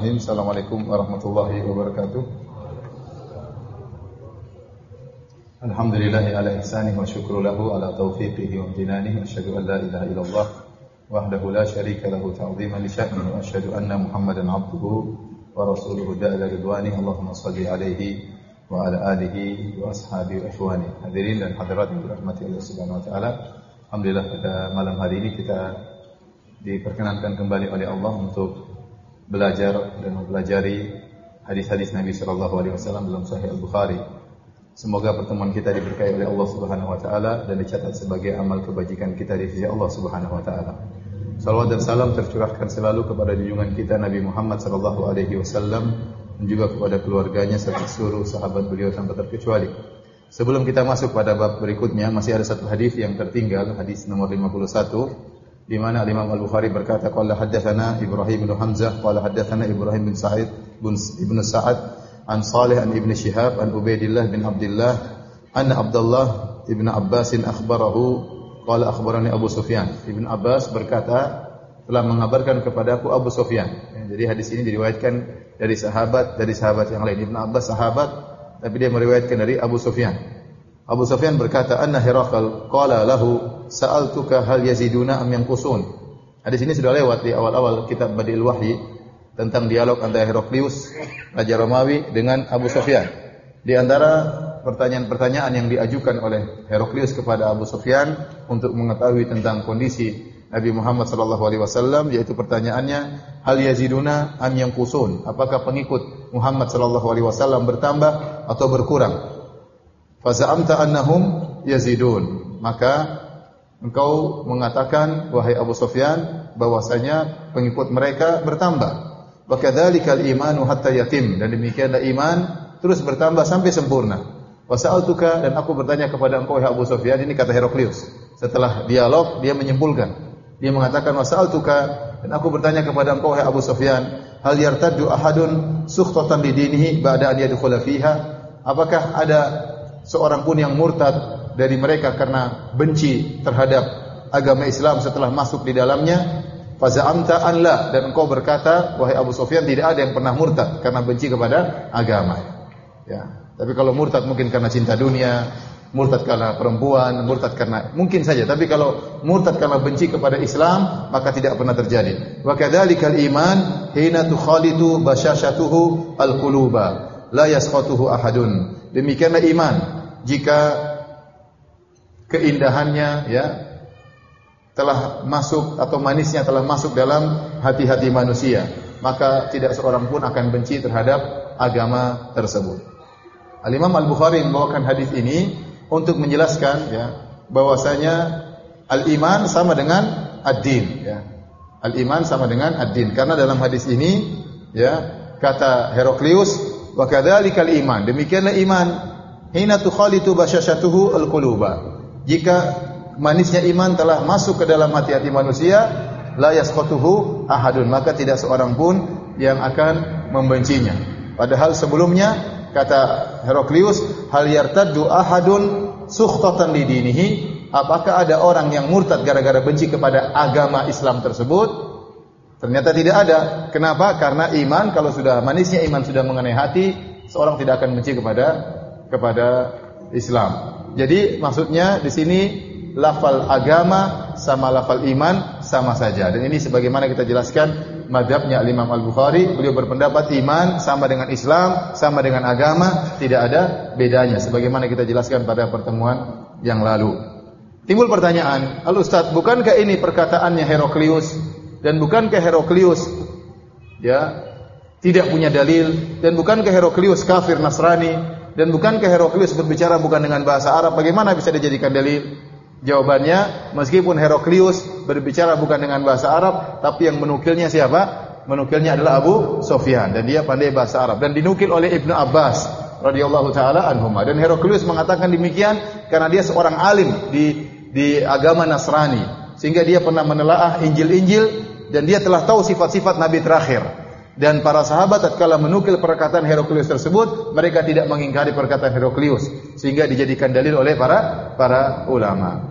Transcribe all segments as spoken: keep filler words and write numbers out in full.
Bismillahirrahmanirrahim. Assalamualaikum warahmatullahi wabarakatuh. Alhamdulillahi ala ihsanihi wa syukru lahu ala taufiqihi wa amtinanihi. Asyhadu an la ilaha illallah wahdahu la syarika lahu ta'ziman li sya'nihi wa asyhadu anna Muhammadan 'abduhu wa rasuluhu da'a ila ridwanihi. Allahumma shalli alaihi wa ala alihi wa ashabihi wa ikhwani. Hadirin dan hadirat yang dirahmati Allah Subhanahu wa taala. Alhamdulillah pada malam hari ini kita diperkenankan kembali oleh Allah untuk belajar dan mempelajari hadis-hadis Nabi sallallahu alaihi wasallam dalam Sahih Al-Bukhari. Semoga pertemuan kita diberkahi oleh Allah Subhanahu wa taala dan dicatat sebagai amal kebajikan kita di sisi Allah Subhanahu wa taala. Salawat dan salam tercurahkan selalu kepada junjungan kita Nabi Muhammad sallallahu alaihi wasallam dan juga kepada keluarganya serta seluruh sahabat beliau tanpa terkecuali. Sebelum kita masuk pada bab berikutnya, masih ada satu hadis yang tertinggal, hadis nomor lima puluh satu, di mana Imam Al-Bukhari berkata, qala haddatsana Ibrahim bin Hamzah qala haddatsana Ibrahim bin Sa'id bin Ibnu Sa'ad an Salih an Ibnu Syihab an Ubaidillah bin Abdullah anna Abdullah ibn Abbas akhbarahu qala akhbarani Abu Sufyan. Ibnu Abbas berkata, telah mengabarkan kepadaku Abu Sufyan. Jadi hadis ini diriwayatkan dari sahabat dari sahabat yang lain. Ibnu Abbas sahabat, tapi dia meriwayatkan dari Abu Sufyan. Abu Sufyan berkata, anna Herakl qala lahu sa'altuka hal yaziduna am yanqusun. Hadis ini sudah lewat di awal-awal kitab Badi'il Wahyi tentang dialog antara Heraklius raja Romawi dengan Abu Sufyan. Di antara pertanyaan-pertanyaan yang diajukan oleh Heraklius kepada Abu Sufyan untuk mengetahui tentang kondisi Nabi Muhammad sallallahu alaihi wasallam, yaitu pertanyaannya, hal yaziduna am yanqusun? Apakah pengikut Muhammad sallallahu alaihi wasallam bertambah atau berkurang? Faza'amta annahum yazidun, maka engkau mengatakan wahai Abu Sufyan bahwasanya pengikut mereka bertambah. Wa kadzalikal imanu hatta yatim, dan demikianlah iman terus bertambah sampai sempurna. Wa sa'altuka, dan aku bertanya kepada engkau wahai Abu Sufyan, ini kata Heraklius. Setelah dialog dia menyimpulkan. Dia mengatakan wa sa'altuka, dan aku bertanya kepada engkau wahai Abu Sufyan, hal yartaddu ahadun sukhtatan lidinihi ba'da an yadkhula fiha? Apakah ada seorang pun yang murtad dari mereka karena benci terhadap agama Islam setelah masuk di dalamnya? Faza'amta an la, dan engkau berkata wahai Abu Sufyan, tidak ada yang pernah murtad karena benci kepada agama. Ya, tapi kalau murtad mungkin karena cinta dunia, murtad karena perempuan, murtad karena mungkin saja, tapi kalau murtad karena benci kepada Islam maka tidak pernah terjadi. Wa kadzalikal iman hina tukhalitu bashashatuhu alquluba la yasqatuhu ahadun. Demikianlah iman jika keindahannya ya telah masuk atau manisnya telah masuk dalam hati-hati manusia, maka tidak seorang pun akan benci terhadap agama tersebut. Al-Imam Al-Bukhari membawakan hadis ini untuk menjelaskan ya bahwasanya al-iman sama dengan ad-din ya. Al-iman sama dengan ad-din, karena dalam hadis ini ya kata Heraklius, wa kadzalikal iman, demikianlah iman hina tukhalitu bashashatuhu alquluba, jika manisnya iman telah masuk ke dalam hati-hati manusia, la yasqatuhu ahadun, maka tidak seorang pun yang akan membencinya. Padahal sebelumnya kata Heraklius, hal yartaddu ahadun sukhtatan lidinihi, apakah ada orang yang murtad gara-gara benci kepada agama Islam tersebut? Ternyata tidak ada. Kenapa? Karena iman, kalau sudah manisnya iman sudah mengenai hati, seorang tidak akan benci kepada kepada Islam. Jadi maksudnya di sini lafal agama sama lafal iman sama saja. Dan ini sebagaimana kita jelaskan mazhabnya Imam Al-Bukhari, beliau berpendapat iman sama dengan Islam, sama dengan agama, tidak ada bedanya sebagaimana kita jelaskan pada pertemuan yang lalu. Timbul pertanyaan, "Al Ustaz, bukankah ini perkataannya Heraklius? Dan bukankah Heraklius ya tidak punya dalil, dan bukankah Heraklius kafir Nasrani, dan bukankah Heraklius berbicara bukan dengan bahasa Arab? Bagaimana bisa dijadikan dalil?" Jawabannya, meskipun Heraklius berbicara bukan dengan bahasa Arab, tapi yang menukilnya siapa? Menukilnya adalah Abu Sufyan, dan dia pandai bahasa Arab, dan dinukil oleh Ibnu Abbas radhiyallahu taala anhuma. Dan Heraklius mengatakan demikian karena dia seorang alim di di agama Nasrani, sehingga dia pernah menelaah Injil-Injil dan dia telah tahu sifat-sifat nabi terakhir. Dan para sahabat tatkala menukil perkataan Heraklius tersebut, mereka tidak mengingkari perkataan Heraklius, sehingga dijadikan dalil oleh para para ulama.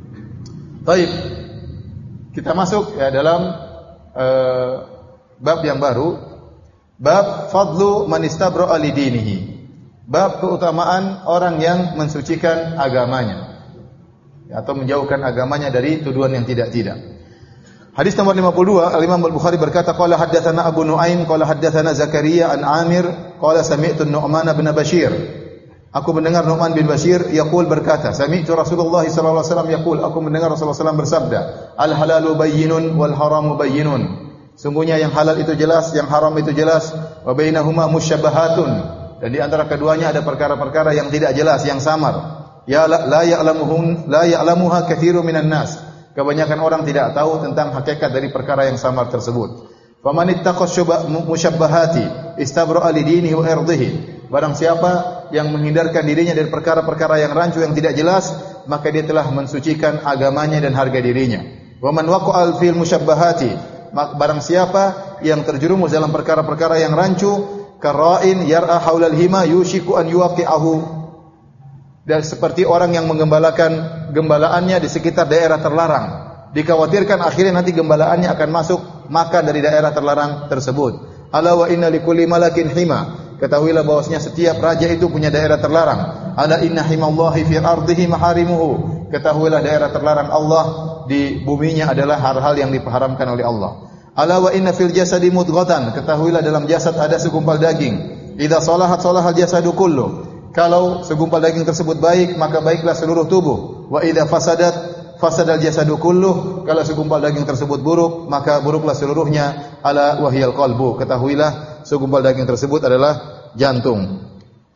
Baik, kita masuk ya dalam uh, bab yang baru. Bab fadlu man istabra'a li dinihi. Bab keutamaan orang yang mensucikan agamanya atau menjauhkan agamanya dari tuduhan yang tidak-tidak. Hadis nomor lima puluh dua, Al-Imam Al-Bukhari berkata, qala haddatsana Abu Nuaim qala haddatsana Zakaria an Amir qala sami'tu Nu'man bin Bashir. Aku mendengar Nu'man bin Bashir yaqul berkata, sami'tu Rasulullah sallallahu alaihi wasallam yaqul, aku mendengar Rasulullah sallallahu alaihi wasallam bersabda, al-halalu bayyinun wal haramu bayyinun. Sungguhnya yang halal itu jelas, yang haram itu jelas, wa bainahuma musyabbahatun. Dan di antara keduanya ada perkara-perkara yang tidak jelas, yang samar. Ya la, la ya'lamuhun la ya'lamuha katsirun minan nas. Kebanyakan orang tidak tahu tentang hakikat dari perkara yang samar tersebut. Faman ittaqas musyabbahati istabra'a li dinihi wa irdihi. Barang siapa yang menghindarkan dirinya dari perkara-perkara yang rancu yang tidak jelas, maka dia telah mensucikan agamanya dan harga dirinya. Wa man waqa'a fil musyabbahati, barang siapa yang terjerumus dalam perkara-perkara yang rancu, kara'in yar'a haulal hima yushiku an yuwaqi'ahu, dan seperti orang yang menggembalakan gembalaannya di sekitar daerah terlarang, dikhawatirkan akhirnya nanti gembalaannya akan masuk makan dari daerah terlarang tersebut. Ala wa inna likulli malakin hima, ketahuilah bahwasanya setiap raja itu punya daerah terlarang. Ala inna himallahi fi ardihi maharimuhu, ketahuilah daerah terlarang Allah di buminya adalah hal-hal yang diharamkan oleh Allah. Ala wa inna fil jasadi mudghatan, ketahuilah dalam jasad ada segumpal daging. Idza salahat salahal jasadu kullu, kalau segumpal daging tersebut baik, maka baiklah seluruh tubuh. Wa idza fasadat fasadal jasadu kullu, kalau segumpal daging tersebut buruk, maka buruklah seluruhnya. Ala wahyal qalbu, ketahuilah segumpal daging tersebut adalah jantung.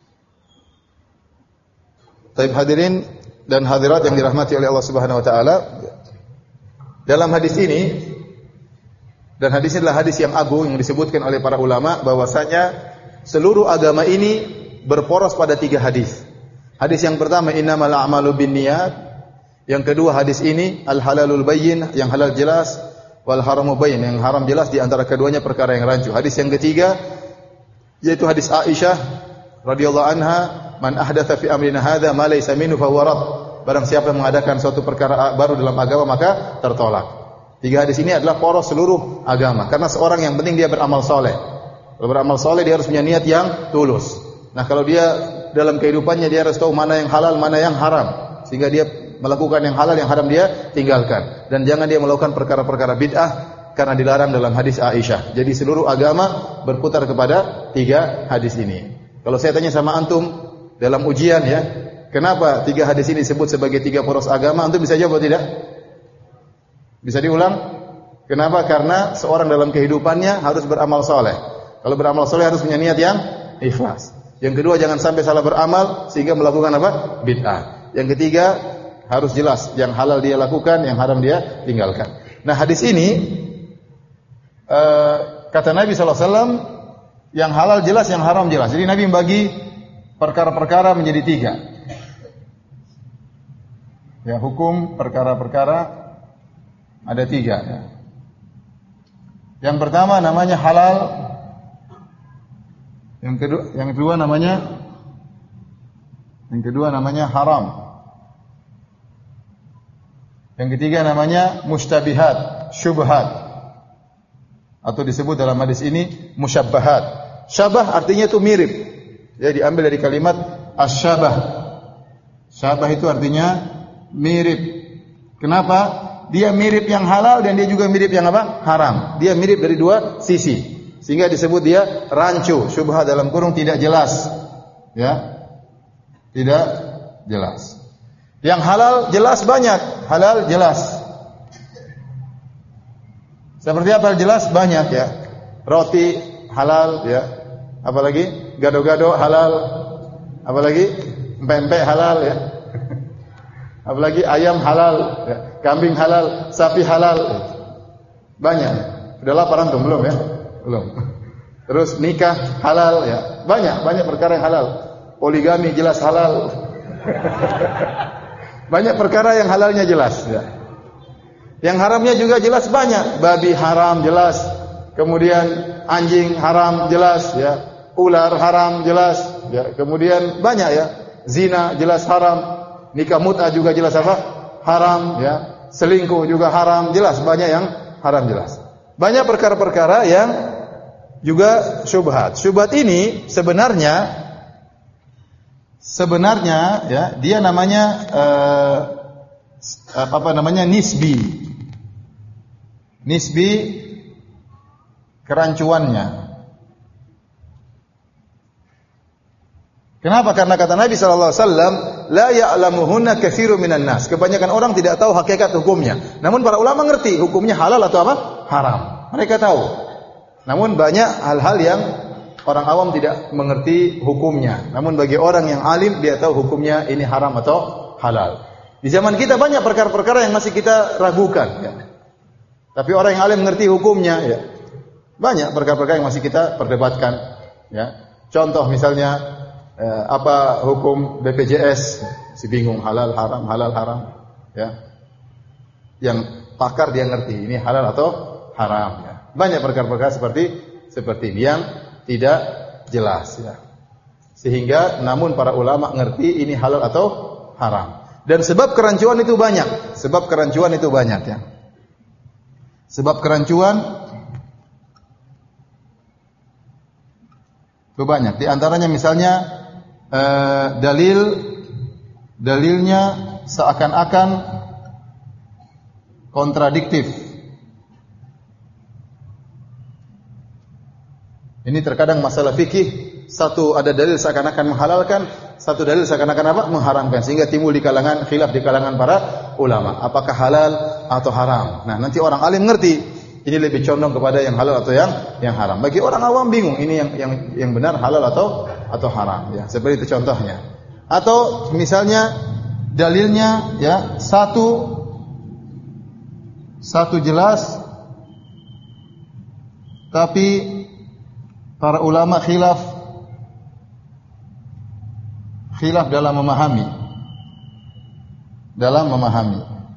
Taib hadirin dan hadirat yang dirahmati oleh Allah Subhanahu wa taala, dalam hadis ini, dan hadis ini adalah hadis yang agung yang disebutkan oleh para ulama, bahwasanya seluruh agama ini berporos pada tiga hadis. Hadis yang pertama, innamal a'malu binniyat. Yang kedua, hadis ini al-halalul bayyin, yang halal jelas, wal haramu bayyin, yang haram jelas. Di antara keduanya perkara yang rancu. Hadis yang ketiga yaitu hadis Aisyah radhiyallahu anha, man ahdatsa fi amrina hadza ma laysa minhu fa huwa rad. Barang siapa yang mengadakan suatu perkara baru dalam agama maka tertolak. Tiga hadis ini adalah poros seluruh agama, karena seorang yang penting dia beramal soleh. Kalau beramal soleh dia harus punya niat yang tulus. Nah, kalau dia dalam kehidupannya dia harus tahu mana yang halal, mana yang haram, sehingga dia melakukan yang halal, yang haram dia tinggalkan. Dan jangan dia melakukan perkara-perkara bid'ah, karena dilarang dalam hadis Aisyah. Jadi seluruh agama berputar kepada tiga hadis ini. Kalau saya tanya sama antum dalam ujian ya, kenapa tiga hadis ini disebut sebagai tiga poros agama, antum bisa jawab atau tidak? Bisa diulang? Kenapa? Karena seorang dalam kehidupannya harus beramal soleh. Kalau beramal soleh harus punya niat yang ikhlas. Yang kedua, jangan sampai salah beramal sehingga melakukan apa? Bid'ah. Yang ketiga, harus jelas yang halal dia lakukan, yang haram dia tinggalkan. Nah, hadis ini uh, kata Nabi sallallahu alaihi wasallam, yang halal jelas, yang haram jelas. Jadi Nabi membagi perkara-perkara menjadi tiga. Ya, hukum perkara-perkara ada tiga. Ya. Yang pertama namanya halal. Yang kedua, yang kedua namanya, yang kedua namanya haram. Yang ketiga namanya mustabihat, syubhat, atau disebut dalam hadis ini musyabbahat. Syabah artinya itu mirip. Ya, diambil dari kalimat asyabah. Syabah itu artinya mirip. Kenapa? Dia mirip yang halal dan dia juga mirip yang apa? Haram. Dia mirip dari dua sisi. Sehingga disebut dia rancu, syubhat dalam kurung tidak jelas. Ya. Tidak jelas. Yang halal jelas banyak, halal jelas. Seperti apa jelas? Banyak ya. Roti halal ya. Apalagi gado-gado halal. Apalagi empek-empek halal ya. Apalagi ayam halal ya. Kambing halal, sapi halal. Banyak. Udah lapar antum belum ya? Belum. Terus nikah halal ya. Banyak, banyak perkara yang halal. Poligami jelas halal. Banyak perkara yang halalnya jelas ya. Yang haramnya juga jelas banyak. Babi haram jelas. Kemudian anjing haram jelas ya. Ular haram jelas ya. Kemudian banyak ya. Zina jelas haram. Nikah mut'ah juga jelas apa? Haram ya. Selingkuh juga haram, jelas banyak yang haram jelas. Banyak perkara-perkara yang juga syubhat. Syubhat ini sebenarnya sebenarnya ya, dia namanya uh, apa, apa namanya nisbi. Nisbi kerancuannya. Kenapa? Karena kata Nabi sallallahu alaihi wasallam, la ya'lamuhunna katsirun minan nas. Kebanyakan orang tidak tahu hakikat hukumnya. Namun para ulama ngerti hukumnya halal atau apa? Haram. Mereka tahu. Namun banyak hal-hal yang orang awam tidak mengerti hukumnya. Namun bagi orang yang alim, dia tahu hukumnya ini haram atau halal. Di zaman kita banyak perkara-perkara yang masih kita ragukan, ya. Tapi orang yang alim mengerti hukumnya, ya. Banyak perkara-perkara yang masih kita perdebatkan, ya. Contoh misalnya eh, apa hukum B P J S? Si bingung halal haram, halal haram, ya. Yang pakar dia ngerti ini halal atau haram, ya. Banyak perkara-perkara seperti seperti ini yang tidak jelas, ya. Sehingga namun para ulama ngerti ini halal atau haram. Dan sebab kerancuan itu banyak. Sebab kerancuan itu banyak, ya. Sebab kerancuan itu banyak. Di antaranya misalnya eh, dalil dalilnya seakan-akan kontradiktif. Ini terkadang masalah fikih, satu ada dalil seakan-akan menghalalkan, satu dalil seakan-akan apa? Mengharamkan, sehingga timbul di kalangan khilaf di kalangan para ulama, apakah halal atau haram. Nah, nanti orang alim ngerti, ini lebih condong kepada yang halal atau yang yang haram. Bagi orang awam bingung, ini yang yang yang benar halal atau atau haram, ya. Seperti itu contohnya. Atau misalnya dalilnya ya satu satu jelas tapi para ulama khilaf khilaf dalam memahami dalam memahami.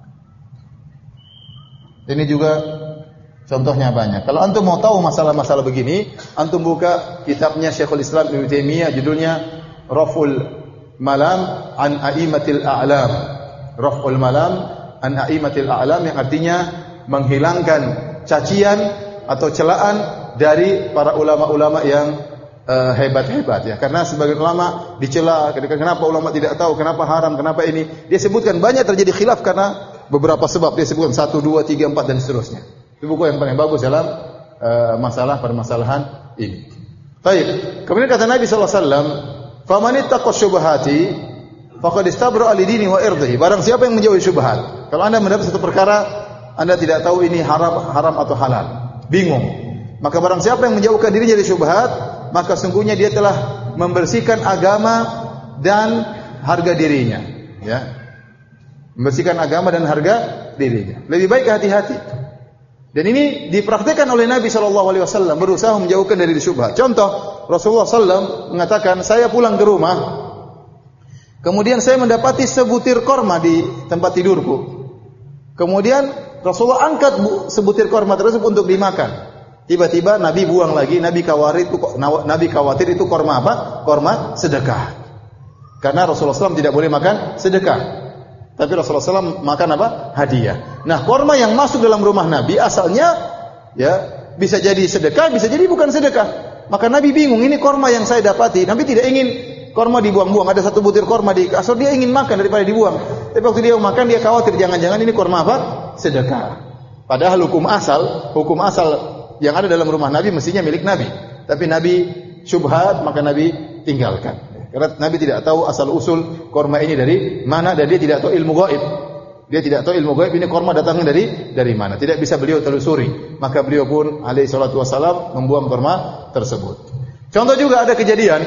Ini juga contohnya banyak. Kalau antum mau tahu masalah-masalah begini, antum buka kitabnya Syekhul Islam Ibnu Taimiyah, judulnya Raf'ul Malam an A'immatil A'lam. Raf'ul Malam an A'immatil A'lam, yang artinya menghilangkan cacian atau celaan dari para ulama-ulama yang uh, hebat-hebat, ya. Karena sebagian ulama dicela, kenapa ulama tidak tahu, kenapa haram, kenapa ini. Dia sebutkan banyak terjadi khilaf karena beberapa sebab. Dia sebutkan satu, dua, tiga, empat dan seterusnya. Itu buku yang paling bagus dalam uh, masalah permasalahan ini. Baik. Kemudian kata Nabi sallallahu alaihi wasallam, "Faman ittaqa syubhati faqad istabra'a li dinihi wa irdihi." Barang siapa yang menjauhi syubhat. Kalau Anda mendapat satu perkara, Anda tidak tahu ini haram haram atau halal, bingung. Maka barang siapa yang menjauhkan dirinya dari syubhat, maka sungguhnya dia telah membersihkan agama dan harga dirinya, ya. Membersihkan agama dan harga dirinya. Lebih baik hati-hati. Dan ini dipraktikkan oleh Nabi sallallahu alaihi wasallam, berusaha menjauhkan dari syubhat. Contoh, Rasulullah sallallahu alaihi wasallam mengatakan, saya pulang ke rumah, kemudian saya mendapati sebutir korma di tempat tidurku. Kemudian Rasulullah angkat sebutir korma tersebut untuk dimakan. Tiba-tiba Nabi buang lagi, Nabi khawatir itu Nabi khawatir itu korma apa? Korma sedekah. Karena Rasulullah sallallahu alaihi wasallam tidak boleh makan sedekah. Tapi Rasulullah sallallahu alaihi wasallam makan apa? Hadiah. Nah, korma yang masuk dalam rumah Nabi asalnya ya bisa jadi sedekah, bisa jadi bukan sedekah. Maka Nabi bingung, ini korma yang saya dapati. Nabi tidak ingin korma dibuang-buang. Ada satu butir korma di kasur, dia ingin makan daripada dibuang. Tapi waktu dia makan, dia khawatir jangan-jangan ini korma apa? Sedekah. Padahal hukum asal, hukum asal yang ada dalam rumah Nabi mestinya milik Nabi. Tapi Nabi syubhat, maka Nabi tinggalkan. Karena Nabi tidak tahu asal usul korma ini dari mana, dan dia tidak tahu ilmu gaib. Dia tidak tahu ilmu gaib ini korma datangnya dari dari mana. Tidak bisa beliau telusuri. Maka beliau pun alaihi salatu wassalam membuang korma tersebut. Contoh juga ada kejadian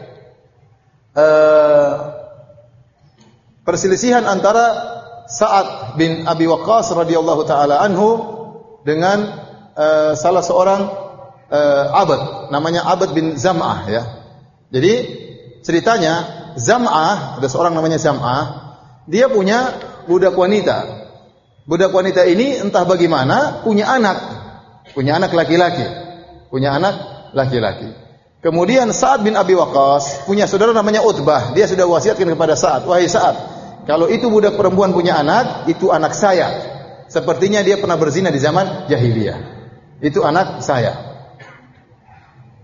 uh, perselisihan antara Sa'ad bin Abi Waqqas radhiyallahu taala anhu dengan Uh, salah seorang uh, abad, namanya Abad bin Zam'ah, ya. Jadi ceritanya Zam'ah, ada seorang namanya Zam'ah, dia punya budak wanita. Budak wanita ini entah bagaimana punya anak, punya anak laki-laki, punya anak laki-laki. Kemudian Sa'ad bin Abi Waqqas punya saudara namanya Utbah. Dia sudah wasiatkan kepada Sa'ad, wahai Sa'ad, kalau itu budak perempuan punya anak, itu anak saya. Sepertinya dia pernah berzina di zaman jahiliyah. Itu anak saya.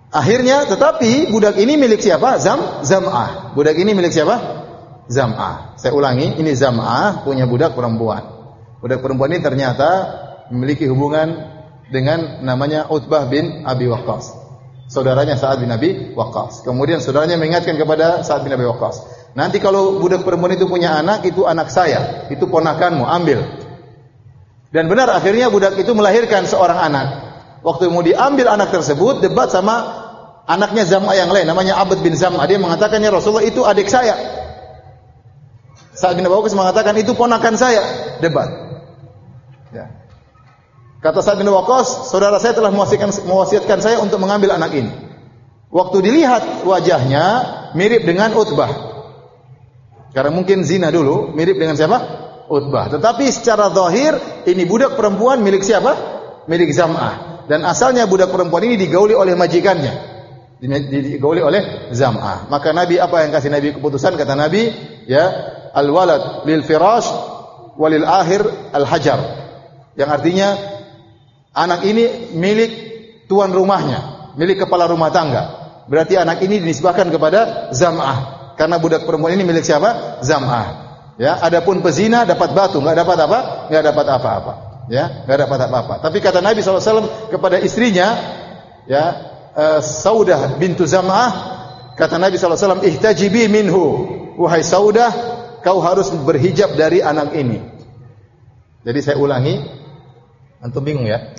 Akhirnya tetapi budak ini milik siapa? Zam Zam'ah. Budak ini milik siapa? Zam'ah. Saya ulangi, ini Zam'ah punya budak perempuan. Budak perempuan ini ternyata memiliki hubungan dengan namanya Utbah bin Abi Waqqas. Saudaranya Sa'ad bin Abi Waqqas. Kemudian saudaranya mengingatkan kepada Sa'ad bin Abi Waqqas, nanti kalau budak perempuan itu punya anak, itu anak saya, itu ponakanmu, ambil. Dan benar akhirnya budak itu melahirkan seorang anak. Waktu mau diambil anak tersebut, debat sama anaknya Zam'ah yang lain, namanya Abd bin Zam'ah. Dia mengatakan, ya Rasulullah, itu adik saya. Sa'ad bin Abi Waqqas mengatakan, itu ponakan saya. Debat. Ya. Kata Sa'ad bin Waqqas, saudara saya telah mewasiatkan, mewasiatkan saya untuk mengambil anak ini. Waktu dilihat wajahnya mirip dengan Utbah. Karena mungkin zina dulu, mirip dengan siapa? Utbah. Tetapi secara zahir ini budak perempuan milik siapa? Milik Zam'ah. Dan asalnya budak perempuan ini digauli oleh majikannya. Digauli oleh Zam'ah. Maka Nabi apa yang kasih Nabi keputusan? Kata Nabi, ya, al-walad lil firash walil akhir al-hajar. Yang artinya anak ini milik tuan rumahnya, milik kepala rumah tangga. Berarti anak ini dinisbahkan kepada Zam'ah. Karena budak perempuan ini milik siapa? Zam'ah. Ya, adapun pezina dapat batu, enggak dapat apa? Enggak dapat apa-apa. Ya, enggak dapat apa-apa. Tapi kata Nabi shallallahu alaihi wasallam kepada istrinya, ya, uh, Saudah bintu Zam'ah, kata Nabi shallallahu alaihi wasallam, ihtajibi minhu. Wahai Saudah, kau harus berhijab dari anak ini. Jadi saya ulangi, antum bingung ya?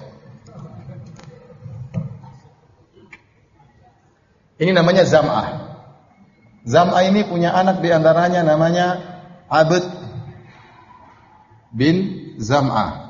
Ini namanya Zam'ah. Zam'ah ini punya anak diantaranya namanya Abd bin Zam'ah.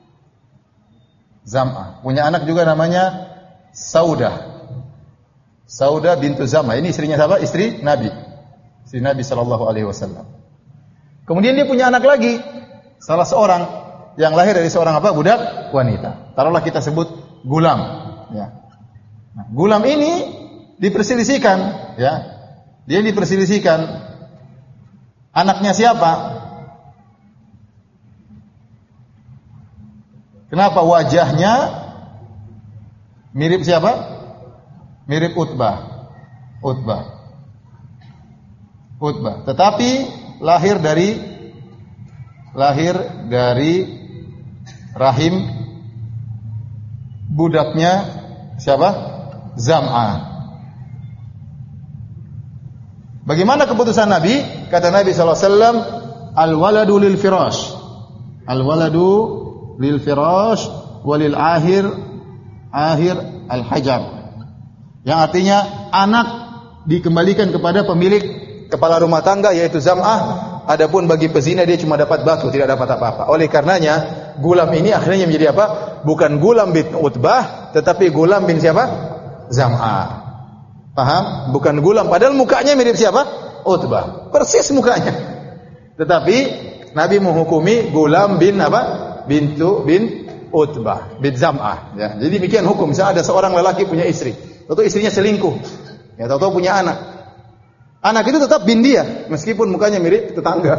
Zam'ah. Punya anak juga namanya Saudah. Saudah bintu Zam'ah. Ini istrinya siapa? Istri Nabi. Istri Nabi sallallahu alaihi wasallam. Kemudian dia punya anak lagi. Salah seorang yang lahir dari seorang apa? Budak wanita. Taruhlah kita sebut Gulam. Ya. Nah, Gulam ini diperselisihkan, ya. Dia diperselisihkan. Anaknya siapa? Kenapa wajahnya mirip siapa? Mirip Utbah. Utbah. Utbah. Tetapi lahir dari lahir dari rahim budaknya siapa? Zam'ah. Bagaimana keputusan Nabi? Kata Nabi sallallahu alaihi wasallam, al-waladu lil firash. Al-waladu lil firash walil akhir akhir al-hajar. Yang artinya anak dikembalikan kepada pemilik kepala rumah tangga yaitu Zam'ah. Adapun bagi pezina dia cuma dapat batu, tidak dapat apa-apa. Oleh karenanya Gulam ini akhirnya menjadi apa? Bukan Gulam bin Utbah, tetapi Gulam bin siapa? Zam'ah. Paham? Bukan Gulam, padahal mukanya mirip siapa? Utbah. Persis mukanya. Tetapi Nabi menghukumi Gulam bin apa? Bintu bin Utbah, bin Zam'ah. Ya. Jadi demikian hukum. Misalnya ada seorang lelaki punya istri, atau istrinya selingkuh, ya, atau punya anak. Anak itu tetap bin dia, meskipun mukanya mirip tetangga.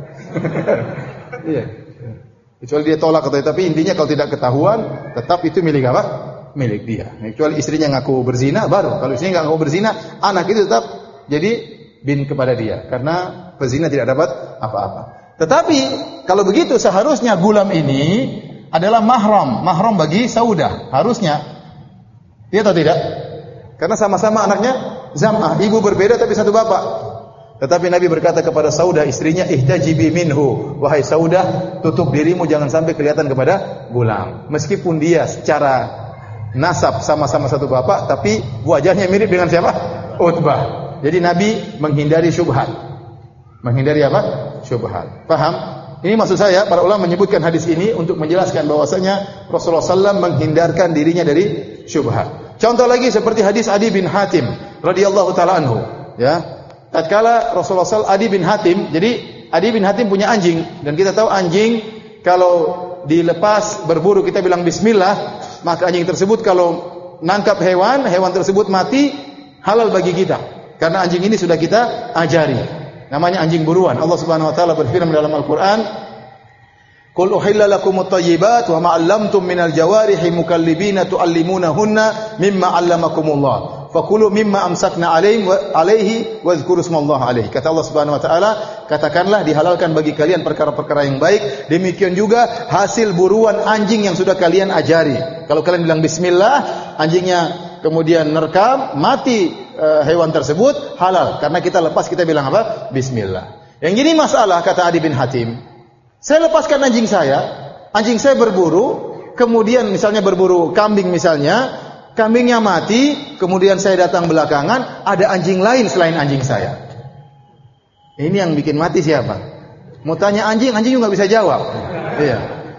Iya. Kecuali dia tolak atau tapi intinya kalau tidak ketahuan, tetap itu milik apa? Milik dia. Kecuali istrinya ngaku berzina, baru. Kalau istrinya nggak ngaku berzina, anak itu tetap jadi bin kepada dia. Karena pezina tidak dapat apa-apa. Tetapi kalau begitu seharusnya Gulam ini adalah mahram, mahram bagi Saudah. Harusnya. Iya atau tidak? Karena sama-sama anaknya Zam'ah, ibu berbeda tapi satu bapak. Tetapi Nabi berkata kepada Saudah istrinya, ihtajibi minhu. Wahai Saudah, tutup dirimu jangan sampai kelihatan kepada Gulam. Meskipun dia secara nasab sama-sama satu bapak, tapi wajahnya mirip dengan siapa? Utbah. Jadi Nabi menghindari syubhat. Menghindari apa? Syubhat. Paham? Ini maksud saya, para ulama menyebutkan hadis ini untuk menjelaskan bahwasanya Rasulullah sallallahu alaihi wasallam menghindarkan dirinya dari syubhat. Contoh lagi seperti hadis Adi bin Hatim radhiyallahu taala anhu, ya. Tatkala Rasulullah sallallahu alaihi wasallam Adi bin Hatim, jadi Adi bin Hatim punya anjing dan kita tahu anjing kalau dilepas berburu kita bilang bismillah, maka anjing tersebut kalau nangkap hewan, hewan tersebut mati, halal bagi kita. Karena anjing ini sudah kita ajari. Namanya anjing buruan. Allah Subhanahu wa taala berfirman dalam Al-Qur'an, "Qul uhilla lakumut thayyibat wa ma 'allamtum minal jawarihi mukallibina tu'allimunahunna mimma 'allamakumullah. fakulu mimma amsakna alaihi wa alaihi wadhkuru smallahi alaihi. Kata Allah Subhanahu wa taala, katakanlah dihalalkan bagi kalian perkara-perkara yang baik, demikian juga hasil buruan anjing yang sudah kalian ajari. Kalau kalian bilang bismillah, anjingnya kemudian nerekam, mati e, hewan tersebut, halal. Karena kita lepas, kita bilang apa? Bismillah. Yang ini masalah, kata Adi bin Hatim, saya lepaskan anjing saya, anjing saya berburu, kemudian misalnya berburu kambing misalnya, kambingnya mati, kemudian saya datang belakangan, ada anjing lain selain anjing saya. Ini yang bikin mati siapa? Mau tanya anjing, anjing juga bisa jawab. Iya.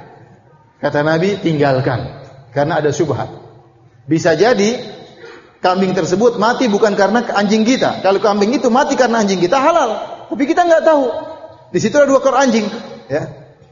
Kata Nabi, tinggalkan. Karena ada syubhat. Bisa jadi kambing tersebut mati bukan karena anjing kita. Kalau kambing itu mati karena anjing kita, halal. Tapi kita nggak tahu. Di situ ada dua ekor anjing. Ya.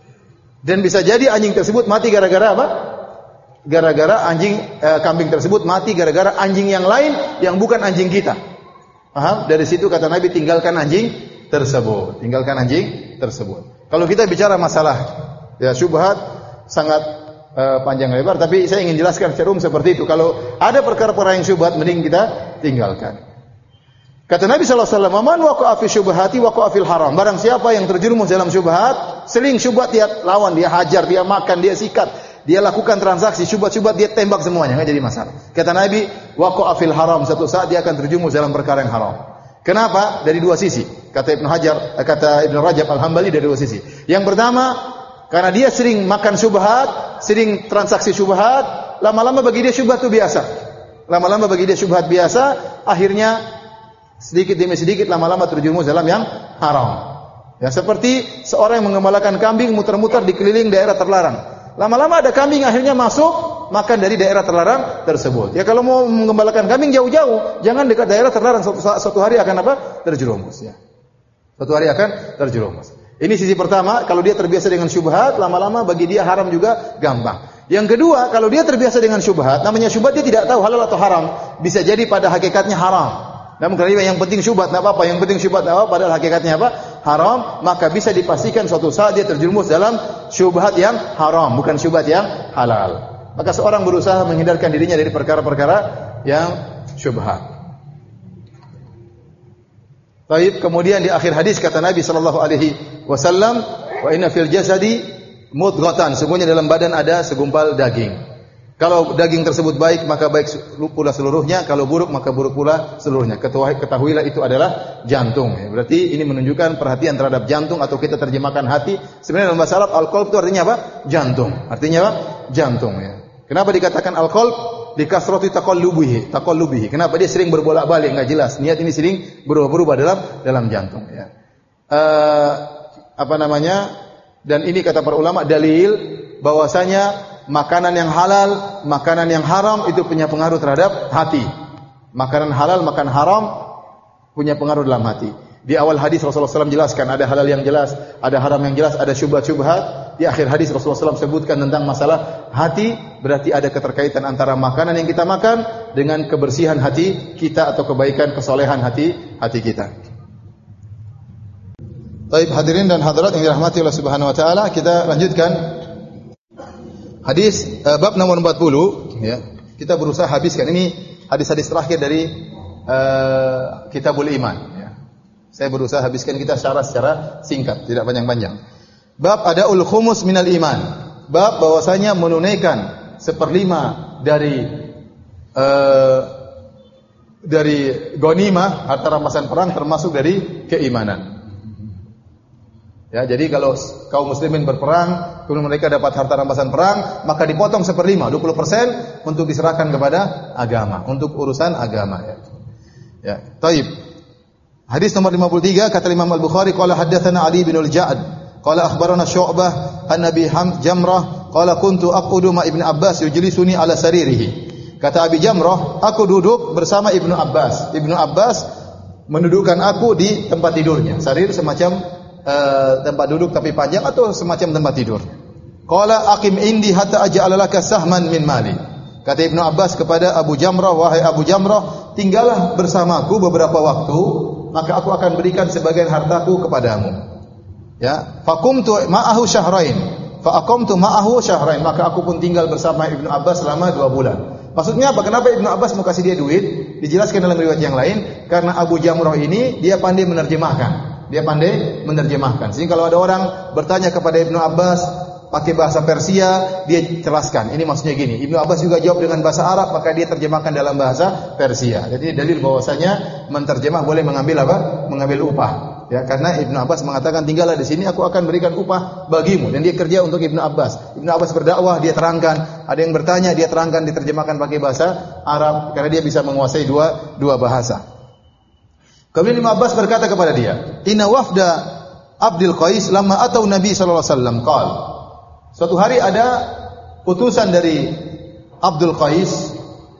Dan bisa jadi anjing tersebut mati gara-gara apa? Gara-gara anjing eh, kambing tersebut mati gara-gara anjing yang lain yang bukan anjing kita. Paham? Dari situ kata Nabi, tinggalkan anjing tersebut. Tinggalkan anjing tersebut. Kalau kita bicara masalah ya syubhat sangat eh, panjang lebar, tapi saya ingin jelaskan secara umum seperti itu. Kalau ada perkara-perkara yang syubhat, mending kita tinggalkan. Kata Nabi sallallahu alaihi wasallam, "Man waqa'a fi syubhati waqa'a fil haram." Barang siapa yang terjerumus dalam syubhat, seling syubhat dia lawan, dia hajar, dia makan, dia sikat, dia lakukan transaksi, syubhat-syubhat dia tembak semuanya, enggak jadi masalah. Kata Nabi, waqa'a fil haram, satu saat dia akan terjerumus dalam perkara yang haram. Kenapa? Dari dua sisi. Kata Ibnu Hajar, kata Ibnu Rajab Al-Hambali dari dua sisi. Yang pertama, karena dia sering makan syubhat, sering transaksi syubhat, lama-lama bagi dia syubhat itu biasa. Lama-lama bagi dia syubhat biasa, akhirnya sedikit demi sedikit lama-lama terjerumus dalam yang haram. Ya, seperti seorang yang mengembalakan kambing muter-muter di keliling daerah terlarang. Lama-lama ada kambing akhirnya masuk makan dari daerah terlarang tersebut. Ya kalau mau mengembalakan kambing jauh-jauh, jangan dekat daerah terlarang, suatu, suatu hari akan apa? Terjerumus ya. Suatu hari akan terjerumus. Ini sisi pertama, kalau dia terbiasa dengan syubhat, lama-lama bagi dia haram juga gampang. Yang kedua, kalau dia terbiasa dengan syubhat, namanya syubhat dia tidak tahu halal atau haram. Bisa jadi pada hakikatnya haram. Namun kalau yang penting syubhat, tidak apa-apa. Yang penting syubhat, tidak apa-apa. Padahal hakikatnya apa? Haram. Maka bisa dipastikan suatu saat dia terjerumus dalam syubhat yang haram, bukan syubhat yang halal. Maka seorang berusaha menghindarkan dirinya dari perkara-perkara yang syubhat. Baik, kemudian di akhir hadis kata Nabi sallallahu alaihi wasallam, "Wa inna fil jasadi mudghatan." Sesungguhnya dalam badan ada segumpal daging. Kalau daging tersebut baik, maka baik pula seluruhnya. Kalau buruk, maka buruk pula seluruhnya. Ketahuilah itu adalah jantung. Berarti ini menunjukkan perhatian terhadap jantung, atau kita terjemahkan hati. Sebenarnya dalam bahasa Arab, al-qalb itu artinya apa? Jantung. Artinya apa? Jantung. Ya. Kenapa dikatakan al-qalb? Dikasrati taqallubihi. Taqallubihi. Kenapa? Dia sering berbolak-balik, enggak jelas. Niat ini sering berubah-ubah dalam dalam jantung. Ya. Uh, apa namanya? Dan ini kata para ulama dalil bahwasanya makanan yang halal, makanan yang haram itu punya pengaruh terhadap hati. Makanan halal, makan haram punya pengaruh dalam hati. Di awal hadis Rasulullah shallallahu alaihi wasallam jelaskan ada halal yang jelas, ada haram yang jelas, ada syubhat-syubhat. Di akhir hadis Rasulullah shallallahu alaihi wasallam sebutkan tentang masalah hati, berarti ada keterkaitan antara makanan yang kita makan dengan kebersihan hati kita atau kebaikan, kesolehan hati hati kita. Baik, hadirin dan hadirat yang dirahmati Allah Subhanahu wa taala, kita lanjutkan hadis uh, bab nomor empat puluh ya. Kita berusaha habiskan ini hadis-hadis terakhir dari uh, Kitabul Iman ya. Saya berusaha habiskan kita secara secara singkat, tidak panjang-panjang. Bab adaul khumus minal iman. Bab bahwasanya menunaikan seperlima dari uh, dari ghanimah, harta rampasan perang, termasuk dari keimanan. Ya, jadi kalau kaum muslimin berperang, kemudian mereka dapat harta rampasan perang, maka dipotong seperlima, dua puluh persen untuk diserahkan kepada agama, untuk urusan agama. Ya, ya. Taib. Hadis nomor lima puluh tiga, kata Imam Al-Bukhari, qala haddatsana Ali bin Al-Ja'ad, qala akhbarana Syu'bah an Abi Jamrah, qala kuntu aqudu ma Ibnu Abbas yujlisuni ala saririhi. Kata Abi Jamrah, aku duduk bersama Ibnu Abbas. Ibnu Abbas mendudukkan aku di tempat tidurnya. Sarir semacam Uh, tempat duduk tapi panjang atau semacam tempat tidur. Qala aqim indi hatta aj'ala laka sahman min mali. Kata Ibnu Abbas kepada Abu Jamrah, wahai Abu Jamrah, tinggallah bersamaku beberapa waktu, maka aku akan berikan sebagian hartaku kepadamu. Ya, faqumtu ma'ahu syahrain. Fa aqamtu ma'ahu syahrain, maka aku pun tinggal bersama Ibnu Abbas selama dua bulan. Maksudnya apa? Kenapa Ibnu Abbas mau kasih dia duit? Dijelaskan dalam riwayat yang lain, karena Abu Jamrah ini dia pandai menerjemahkan. Dia pandai menerjemahkan. Sehingga kalau ada orang bertanya kepada Ibnu Abbas pakai bahasa Persia, dia jelaskan. Ini maksudnya gini. Ibnu Abbas juga jawab dengan bahasa Arab, maka dia terjemahkan dalam bahasa Persia. Jadi dalil bahwasanya menterjemah boleh mengambil apa? Mengambil upah. Ya, karena Ibnu Abbas mengatakan tinggallah di sini, aku akan berikan upah bagimu. Dan dia kerja untuk Ibnu Abbas. Ibnu Abbas berdakwah, dia terangkan. Ada yang bertanya, dia terangkan, diterjemahkan pakai bahasa Arab karena dia bisa menguasai dua dua bahasa. Kemudian Ibnu Abbas berkata kepada dia, "Inna wafda Abdul Qais lamma atau Nabi sallallahu alaihi wasallam qala." Suatu hari ada utusan dari Abdul Qais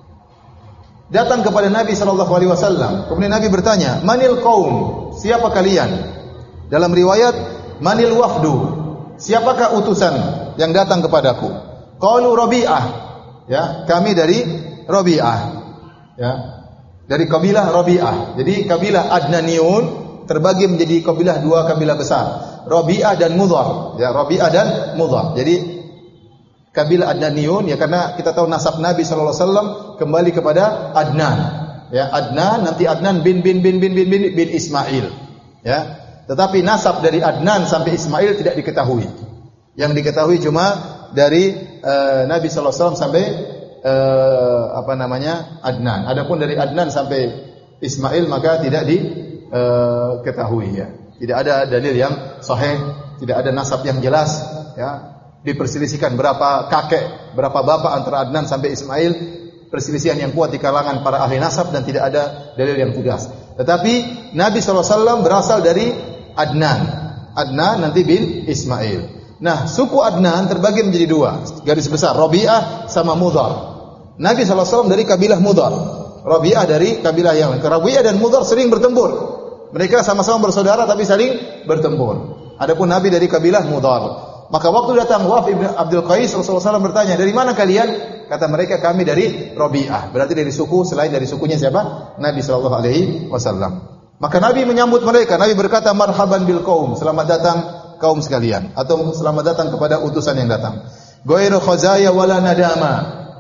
datang kepada Nabi sallallahu alaihi wasallam. Kemudian Nabi bertanya, "Manil qaum?" Siapa kalian? Dalam riwayat, "Manil wafdu?" Siapakah utusan yang datang kepadaku? Qalu Rabi'ah. Ya, kami dari Rabi'ah. Ya. Dari kabilah Rabi'ah. Jadi kabilah Adnaniun terbagi menjadi kabilah dua kabilah besar, Rabi'ah dan Mudhar. Ya, Rabi'ah dan Mudhar. Jadi kabilah Adnaniun ya karena kita tahu nasab Nabi sallallahu alaihi wasallam kembali kepada Adnan. Ya, Adnan nanti Adnan bin bin bin bin bin bin, bin Ismail. Ya. Tetapi nasab dari Adnan sampai Ismail tidak diketahui. Yang diketahui cuma dari uh, Nabi sallallahu alaihi wasallam sampai uh, apa namanya? Adnan. Adapun dari Adnan sampai Ismail maka tidak diketahui uh, ya. Tidak ada dalil yang sahih, tidak ada nasab yang jelas ya. Diperselisihkan berapa kakek, berapa bapak antara Adnan sampai Ismail, perselisihan yang kuat di kalangan para ahli nasab dan tidak ada dalil yang tegas. Tetapi Nabi sallallahu alaihi wasallam berasal dari Adnan. Adnan nanti bin Ismail. Nah, suku Adnan terbagi menjadi dua, garis besar, Rabi'ah sama Mudhar. Nabi sallallahu alaihi wasallam dari kabilah Mudhar. Rabi'ah dari kabilah yang lain. Rabi'ah dan Mudhar sering bertempur. Mereka sama-sama bersaudara tapi saling bertempur. Adapun Nabi dari kabilah Mudhar. Maka waktu datang wafd Ibnu Abdul Qais, Rasulullah sallallahu alaihi wasallam bertanya, "Dari mana kalian?" Kata mereka, "Kami dari Rabi'ah." Berarti dari suku selain dari sukunya siapa? Nabi sallallahu alaihi wasallam. Maka Nabi menyambut mereka. Nabi berkata, "Marhaban bil qaum." Selamat datang kaum sekalian atau selamat datang kepada utusan yang datang. Ghairu khazaya wala nadama.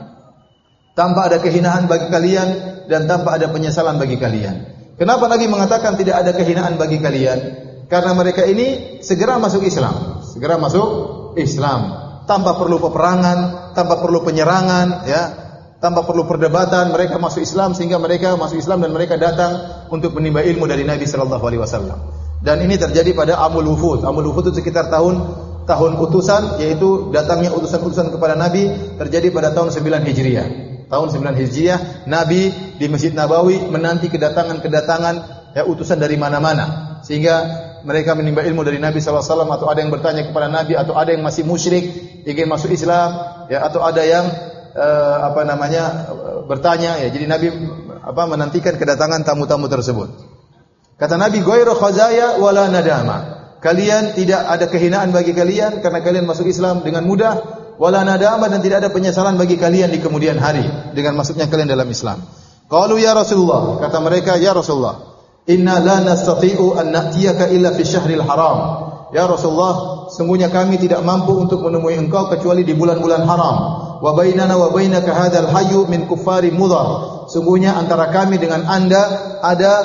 Tanpa ada kehinaan bagi kalian dan tanpa ada penyesalan bagi kalian. Kenapa Nabi mengatakan tidak ada kehinaan bagi kalian? Karena mereka ini segera masuk Islam. Segera masuk Islam tanpa perlu peperangan, tanpa perlu penyerangan, ya, tanpa perlu perdebatan, mereka masuk Islam sehingga mereka masuk Islam dan mereka datang untuk menimba ilmu dari Nabi sallallahu alaihi wasallam. Dan ini terjadi pada Amul Wufud. Amul Wufud itu sekitar tahun tahun utusan, yaitu datangnya utusan-utusan kepada Nabi terjadi pada tahun sembilan Hijriah. Tahun sembilan Hijriah, Nabi di Masjid Nabawi menanti kedatangan-kedatangan ya utusan dari mana-mana sehingga mereka menimba ilmu dari Nabi sallallahu alaihi wasallam atau ada yang bertanya kepada Nabi atau ada yang masih musyrik ingin masuk Islam ya atau ada yang uh, apa namanya uh, bertanya ya. Jadi Nabi apa menantikan kedatangan tamu-tamu tersebut. Kata Nabi, "Ghairu khazaya wala nadama." Kalian tidak ada kehinaan bagi kalian karena kalian masuk Islam dengan mudah, wala nadama dan tidak ada penyesalan bagi kalian di kemudian hari dengan masuknya kalian dalam Islam. Qalu ya Rasulullah, kata mereka, "Ya Rasulullah, inna la nastati'u an na'tiyaka illa fi syahril haram." Ya Rasulullah, sungguhnya kami tidak mampu untuk menemui engkau kecuali di bulan-bulan haram. Wa bainana wa bainaka hadzal hayyu min kuffari Mudhar. Sungguhnya antara kami dengan Anda ada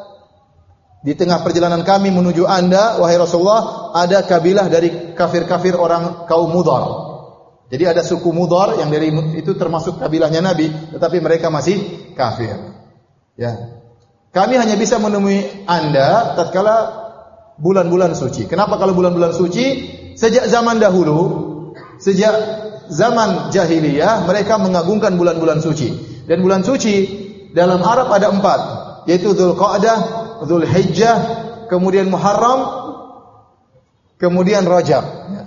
di tengah perjalanan kami menuju Anda, wahai Rasulullah, ada kabilah dari kafir-kafir orang kaum Mudhar. Jadi ada suku Mudhar yang dari itu termasuk kabilahnya Nabi, tetapi mereka masih kafir. Ya. Kami hanya bisa menemui Anda tatkala bulan-bulan suci. Kenapa kalau bulan-bulan suci? Sejak zaman dahulu, sejak zaman jahiliyah, mereka mengagungkan bulan-bulan suci. Dan bulan suci dalam Arab ada empat, yaitu Dzulqa'dah, Dzulhijjah, kemudian Muharram, kemudian Rajab.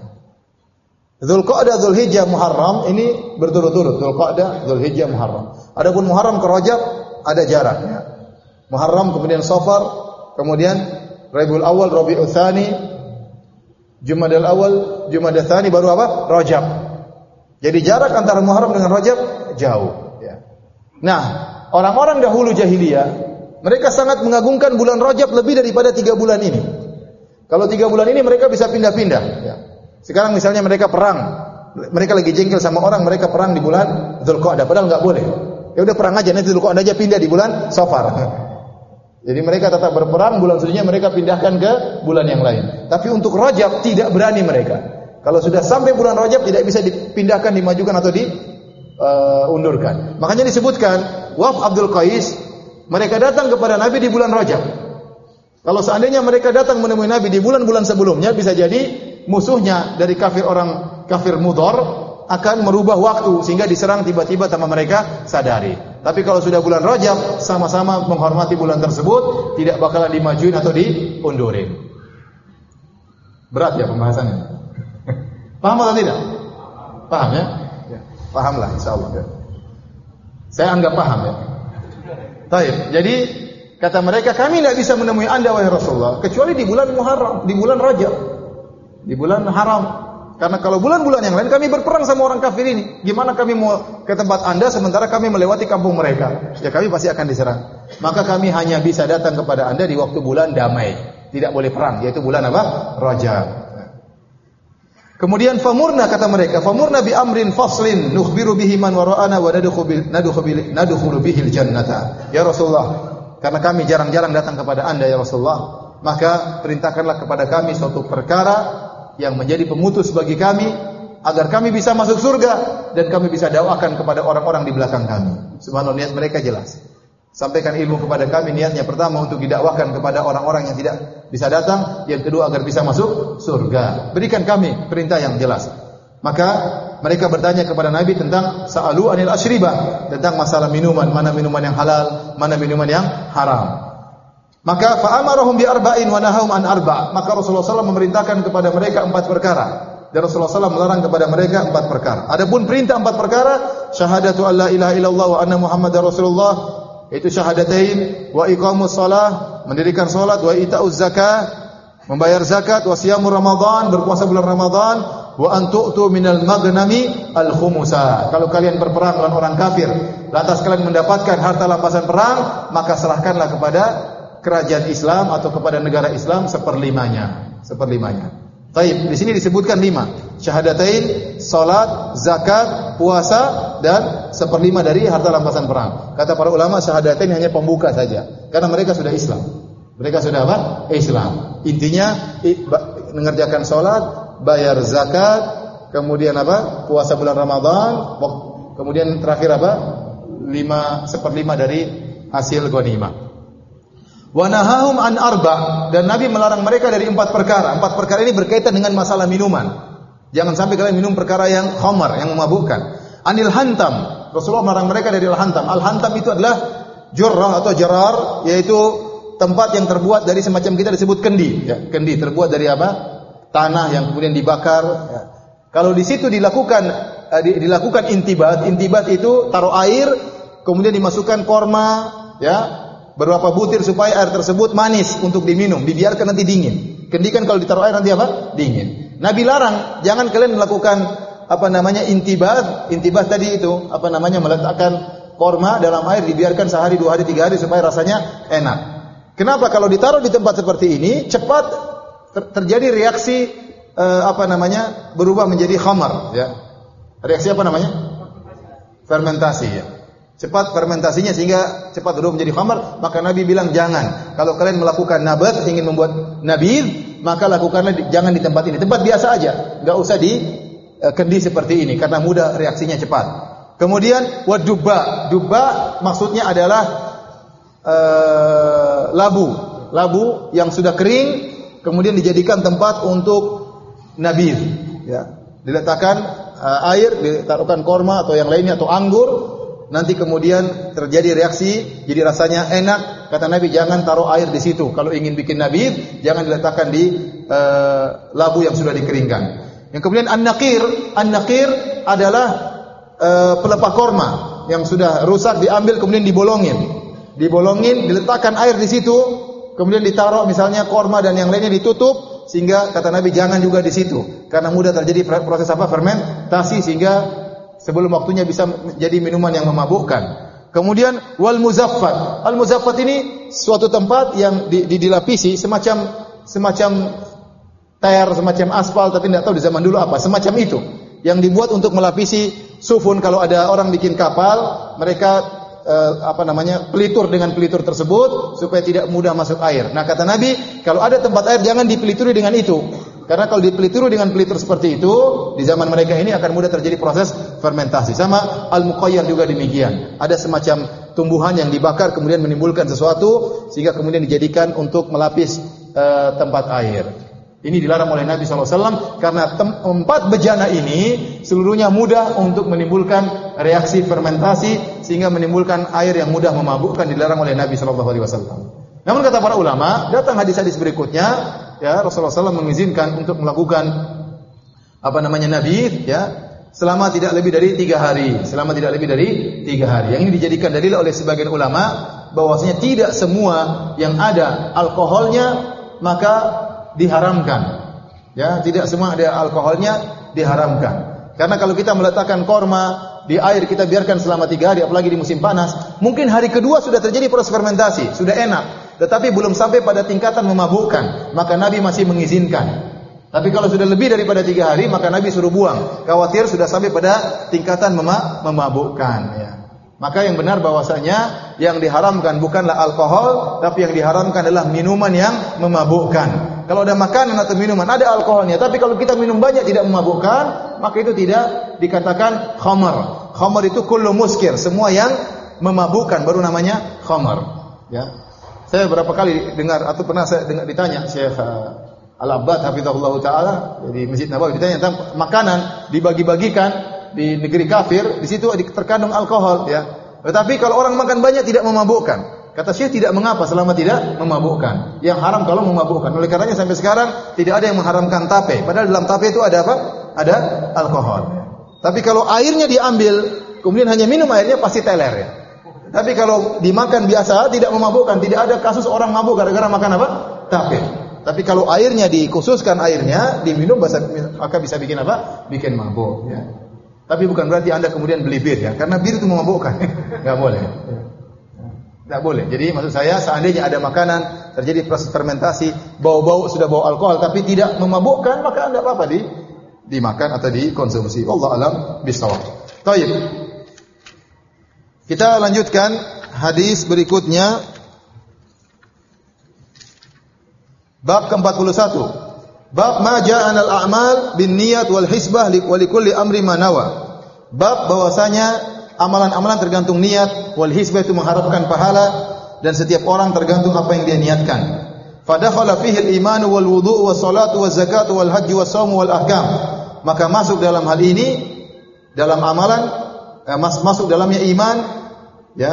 Dzulqa'dah, Dzulhijjah, Muharram ini berturut-turut. Dzulqa'dah, Dzulhijjah, Muharram. Adapun Muharram ke Rajab ada jarak. Ya. Muharram, kemudian Safar, kemudian Rabiul Awal, Rabiul Tsani, Jumadal Awal, Jumadal Tsani, baru apa? Rajab. Jadi jarak antara Muharram dengan Rajab jauh. Ya. Nah, orang-orang dahulu jahiliyah mereka sangat mengagungkan bulan Rajab lebih daripada tiga bulan ini. Kalau tiga bulan ini mereka bisa pindah-pindah. Ya. Sekarang misalnya mereka perang, mereka lagi jengkel sama orang, mereka perang di bulan Dzulqa'dah, padahal enggak boleh. Ya udah perang aja, nanti Dzulqa'dah aja pindah di bulan Safar. Jadi mereka tetap berperang, bulan sucinya mereka pindahkan ke bulan yang lain. Tapi untuk Rajab tidak berani mereka. Kalau sudah sampai bulan Rajab tidak bisa dipindahkan, dimajukan atau diundurkan. Uh, Makanya disebutkan Wafd Abdul Qais, mereka datang kepada Nabi di bulan Rajab. Kalau seandainya mereka datang menemui Nabi di bulan-bulan sebelumnya, bisa jadi musuhnya dari kafir orang kafir Mudhar akan merubah waktu sehingga diserang tiba-tiba tanpa mereka sadari. Tapi kalau sudah bulan Rajab, sama-sama menghormati bulan tersebut, tidak bakalan dimajuin atau diundurin. Berat ya pembahasannya. Paham atau tidak? Paham ya? Ya. Pahamlah insyaallah ya. Saya anggap paham ya. Baik, jadi kata mereka, kami tidak bisa menemui Anda wahai Rasulullah kecuali di bulan Muharram, di bulan Rajab, di bulan haram. Karena kalau bulan-bulan yang lain kami berperang sama orang kafir ini. Gimana kami mau ke tempat Anda sementara kami melewati kampung mereka? Ya kami pasti akan diserang. Maka kami hanya bisa datang kepada Anda di waktu bulan damai, tidak boleh perang, yaitu bulan apa? Rajab. Kemudian famurna, kata mereka, famurna bi amrin faslin nukhbiru bihi man wara'ana wa nadkhulu nadkhulu nadkhulu bihi al-jannata. Ya Rasulullah, karena kami jarang-jarang datang kepada Anda ya Rasulullah, maka perintahkanlah kepada kami suatu perkara yang menjadi pemutus bagi kami agar kami bisa masuk surga dan kami bisa dakwakan kepada orang-orang di belakang kami. Subhanallah, niat mereka jelas. Sampaikan ilmu kepada kami, niatnya pertama untuk didakwakan kepada orang-orang yang tidak bisa datang, yang kedua agar bisa masuk surga. Berikan kami perintah yang jelas. Maka mereka bertanya kepada Nabi tentang sa'alu anil asyribah, tentang masalah minuman, mana minuman yang halal, mana minuman yang haram. Maka fa'amarahum bi arba'in wa nahahum an arba'. Maka Rasulullah sallallahu alaihi wasallam memerintahkan kepada mereka empat perkara dan Rasulullah sallallahu alaihi wasallam melarang kepada mereka empat perkara. Adapun perintah empat perkara, syahadatu alla ilaha illallah wa anna muhammadar rasulullah, itu syahadatain, wa iqamus shalah, mendirikan salat, wa itauz zakah, membayar zakat, wa siyamur ramadan, berpuasa bulan Ramadan, wa an tu'tu minal maghnami al khumusa. Kalau kalian berperang melawan orang kafir, lantas kalian mendapatkan harta rampasan perang, maka serahkanlah kepada kerajaan Islam atau kepada negara Islam seperlimanya, seperlimanya. Baik, di sini disebutkan lima. Syahadatain, salat, zakat, puasa dan seperlima dari harta rampasan perang. Kata para ulama, syahadatain hanya pembuka saja karena mereka sudah Islam. Mereka sudah apa? Islam. Intinya mengerjakan salat, bayar zakat, kemudian apa? Puasa bulan Ramadan, kemudian terakhir apa? Lima seperlima dari hasil ghanimah. Wa nahahum an arba', dan Nabi melarang mereka dari empat perkara. Empat perkara ini berkaitan dengan masalah minuman. Jangan sampai kalian minum perkara yang khamar, yang memabukkan. Anil hantam, Rasulullah melarang mereka dari al-hantam. Al-hantam itu adalah jurrah atau jarar, yaitu tempat yang terbuat dari semacam kita disebut kendi. Ya, kendi terbuat dari apa? Tanah yang kemudian dibakar. Ya. Kalau di situ dilakukan uh, dilakukan intibat, intibat itu taruh air, kemudian dimasukkan korma, ya. Beberapa butir supaya air tersebut manis untuk diminum, dibiarkan nanti dingin. Kendi kan kalau ditaruh air nanti apa? Dingin. Nabi larang, jangan kalian melakukan apa namanya intibat, intibat tadi itu apa namanya meletakkan korma dalam air dibiarkan sehari, dua hari, tiga hari supaya rasanya enak. Kenapa? Kalau ditaruh di tempat seperti ini cepat ter- terjadi reaksi uh, apa namanya berubah menjadi khamar, ya. Reaksi apa namanya? Fermentasi, ya. Cepat fermentasinya sehingga cepat berubah menjadi khamar. Maka Nabi bilang jangan. Kalau kalian melakukan nabat, ingin membuat nabid, maka lakukanlah di, jangan di tempat ini. Tempat biasa aja, enggak usah di uh, kendi seperti ini karena mudah reaksinya cepat. Kemudian wadubba, dubba maksudnya adalah uh, labu, labu yang sudah kering, kemudian dijadikan tempat untuk nabid. Ya, diletakkan uh, air, ditaruhkan korma atau yang lainnya atau anggur. Nanti kemudian terjadi reaksi, jadi rasanya enak. Kata Nabi, jangan taruh air di situ. Kalau ingin bikin nabid, jangan diletakkan di uh, labu yang sudah dikeringkan. Yang kemudian an-naqir, an-naqir adalah uh, pelepah korma yang sudah rusak, diambil kemudian dibolongin, dibolongin, diletakkan air di situ, kemudian ditaruh misalnya korma dan yang lainnya ditutup, sehingga kata Nabi jangan juga di situ, karena mudah terjadi proses apa fermentasi sehingga sebelum waktunya bisa menjadi minuman yang memabukkan. Kemudian wal muzaffat. Al muzaffat ini suatu tempat yang di, di, dilapisi semacam semacam tayar, semacam aspal, tapi tidak tahu di zaman dulu apa, semacam itu. yang dibuat untuk melapisi sufun. Kalau ada orang bikin kapal, mereka eh, apa namanya pelitur dengan pelitur tersebut supaya tidak mudah masuk air. Nah kata Nabi, kalau ada tempat air jangan dipelituri dengan itu, karena kalau dipelituri dengan pelitur seperti itu di zaman mereka ini akan mudah terjadi proses fermentasi. Sama al-muqayyar juga demikian. Ada semacam tumbuhan yang dibakar kemudian menimbulkan sesuatu sehingga kemudian dijadikan untuk melapis eh, tempat air. Ini dilarang oleh Nabi shallallahu alaihi wasallam karena empat bejana ini seluruhnya mudah untuk menimbulkan reaksi fermentasi sehingga menimbulkan air yang mudah memabukkan, dilarang oleh Nabi shallallahu alaihi wasallam. Namun kata para ulama, datang hadis-hadis berikutnya, ya Rasulullah shallallahu alaihi wasallam mengizinkan untuk melakukan apa namanya nabi, ya selama tidak lebih dari tiga hari, selama tidak lebih dari tiga hari. Yang ini dijadikan dalil oleh sebagian ulama bahwasanya tidak semua yang ada alkoholnya maka diharamkan, ya tidak semua ada alkoholnya diharamkan. Karena kalau kita meletakkan korma di air kita biarkan selama tiga hari, apalagi di musim panas, mungkin hari kedua sudah terjadi proses fermentasi, sudah enak, tetapi belum sampai pada tingkatan memabukkan, maka Nabi masih mengizinkan. Tapi kalau sudah lebih daripada tiga hari, maka Nabi suruh buang, khawatir sudah sampai pada tingkatan mema memabukkan. Ya. Maka yang benar bahwasanya yang diharamkan bukanlah alkohol, tapi yang diharamkan adalah minuman yang memabukkan. Kalau ada makanan atau minuman ada alkoholnya, tapi kalau kita minum banyak tidak memabukkan, maka itu tidak dikatakan khamar. Khamar itu kullu muskir, semua yang memabukkan baru namanya khamar. Ya. Saya berapa kali dengar atau pernah saya dengar ditanya Syekh Al-Abbad hafizahullah taala di Masjid Nabawi, ditanya tentang makanan dibagi-bagikan di negeri kafir, di situ terkandung alkohol, ya. Tetapi kalau orang makan banyak tidak memabukkan. Kata Syekh tidak mengapa selama tidak memabukkan. Yang haram kalau memabukkan. Oleh karenanya sampai sekarang tidak ada yang mengharamkan tape. Padahal dalam tape itu ada apa? Ada alkohol. Tapi kalau airnya diambil, kemudian hanya minum airnya pasti teler, ya. Tapi kalau dimakan biasa tidak memabukkan. Tidak ada kasus orang mabuk gara-gara makan apa? Tape. Tapi kalau airnya dikhususkan airnya diminum maka bisa bikin apa? Bikin mabuk, ya. Tapi bukan berarti Anda kemudian beli bir, ya, karena bir itu memabukkan. Enggak boleh. Enggak boleh. Jadi maksud saya seandainya ada makanan terjadi proses fermentasi, bau-bau sudah bau alkohol tapi tidak memabukkan, maka Anda apa-apa di dimakan atau dikonsumsi. Wallahu alam bishawab. Baik. Kita lanjutkan hadis berikutnya. Bab ke empat puluh satu. Bab ma ja'an al-a'mal bin niyat wal hisbah wa likulli amri ma nawa. Bab bahwasanya amalan-amalan tergantung niat, wal hisbah itu mengharapkan pahala, dan setiap orang tergantung apa yang dia niatkan. Fadakhala fihi al-iman wal wudu' was salatu waz zakatu wal haji was shaum wal ahkam. Maka masuk dalam hal ini dalam amalan eh, masuk dalamnya iman, ya,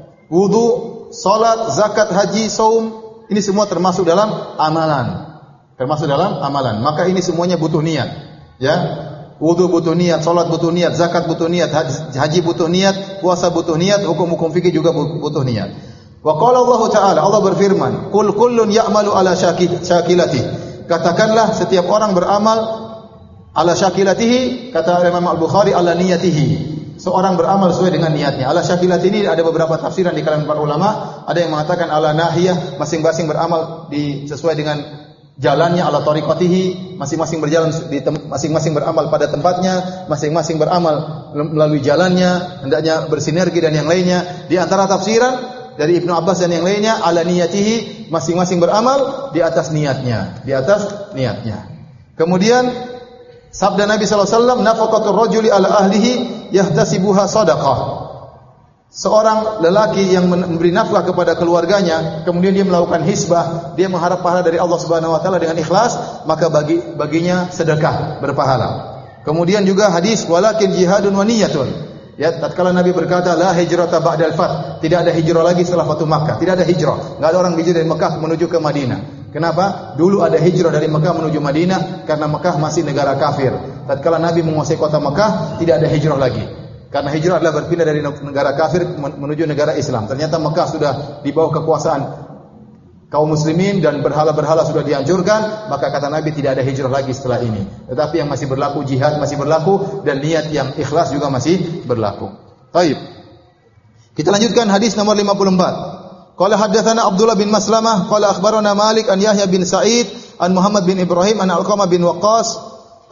wudu, salat, zakat, haji, saum, ini semua termasuk dalam amalan. Termasuk dalam amalan. Maka ini semuanya butuh niat. Ya. Wudu butuh niat, salat butuh niat, zakat butuh niat, haji butuh niat, puasa butuh niat, hukum-hukum fikih juga butuh niat. Wa qala Allah Ta'ala, Allah berfirman, "Qul kullun ya'malu ala syakilatihi." Katakanlah setiap orang beramal ala syakilatihi, kata Imam Al-Bukhari ala niyatihi. Seorang beramal sesuai dengan niatnya. Ala syakilat ini ada beberapa tafsiran di kalangan para ulama. Ada yang mengatakan ala nahiyah, masing-masing beramal di sesuai dengan jalannya, ala tariqatihi, masing-masing berjalan di masing-masing beramal pada tempatnya, masing-masing beramal melalui jalannya, hendaknya bersinergi dan yang lainnya. Di antara tafsiran dari Ibnu Abbas dan yang lainnya, ala niyatihi, masing-masing beramal di atas niatnya, di atas niatnya. Kemudian sabda Nabi sallallahu alaihi wasallam, nafaqatur rajuli ala ahlihi yahtasibuha shadaqah. Seorang lelaki yang memberi nafkah kepada keluarganya, kemudian dia melakukan hisbah, dia mengharap pahala dari Allah Subhanahu wa taala dengan ikhlas, maka bagi baginya sedekah berpahala. Kemudian juga hadis walakin jihadun wa niyyatun. Ya, tatkala Nabi berkata la hijrata ba'dal fath, tidak ada hijrah lagi setelah Fatu Makkah, tidak ada hijrah. Enggak ada orang hijrah dari Mekah menuju ke Madinah. Kenapa? Dulu ada hijrah dari Mekah menuju Madinah karena Mekah masih negara kafir. Tatkala Nabi menguasai kota Mekah, tidak ada hijrah lagi. Karena hijrah adalah berpindah dari negara kafir menuju negara Islam. Ternyata Mekah sudah di bawah kekuasaan kaum muslimin dan berhala-berhala sudah dihancurkan, maka kata Nabi tidak ada hijrah lagi setelah ini. Tetapi yang masih berlaku jihad masih berlaku dan niat yang ikhlas juga masih berlaku. Baik. Kita lanjutkan hadis nomor lima puluh empat. Qala haddatsana Abdullah bin Maslamah qala akhbarana Malik an Yahya bin Sa'id an Muhammad bin Ibrahim an Alqamah bin Waqqas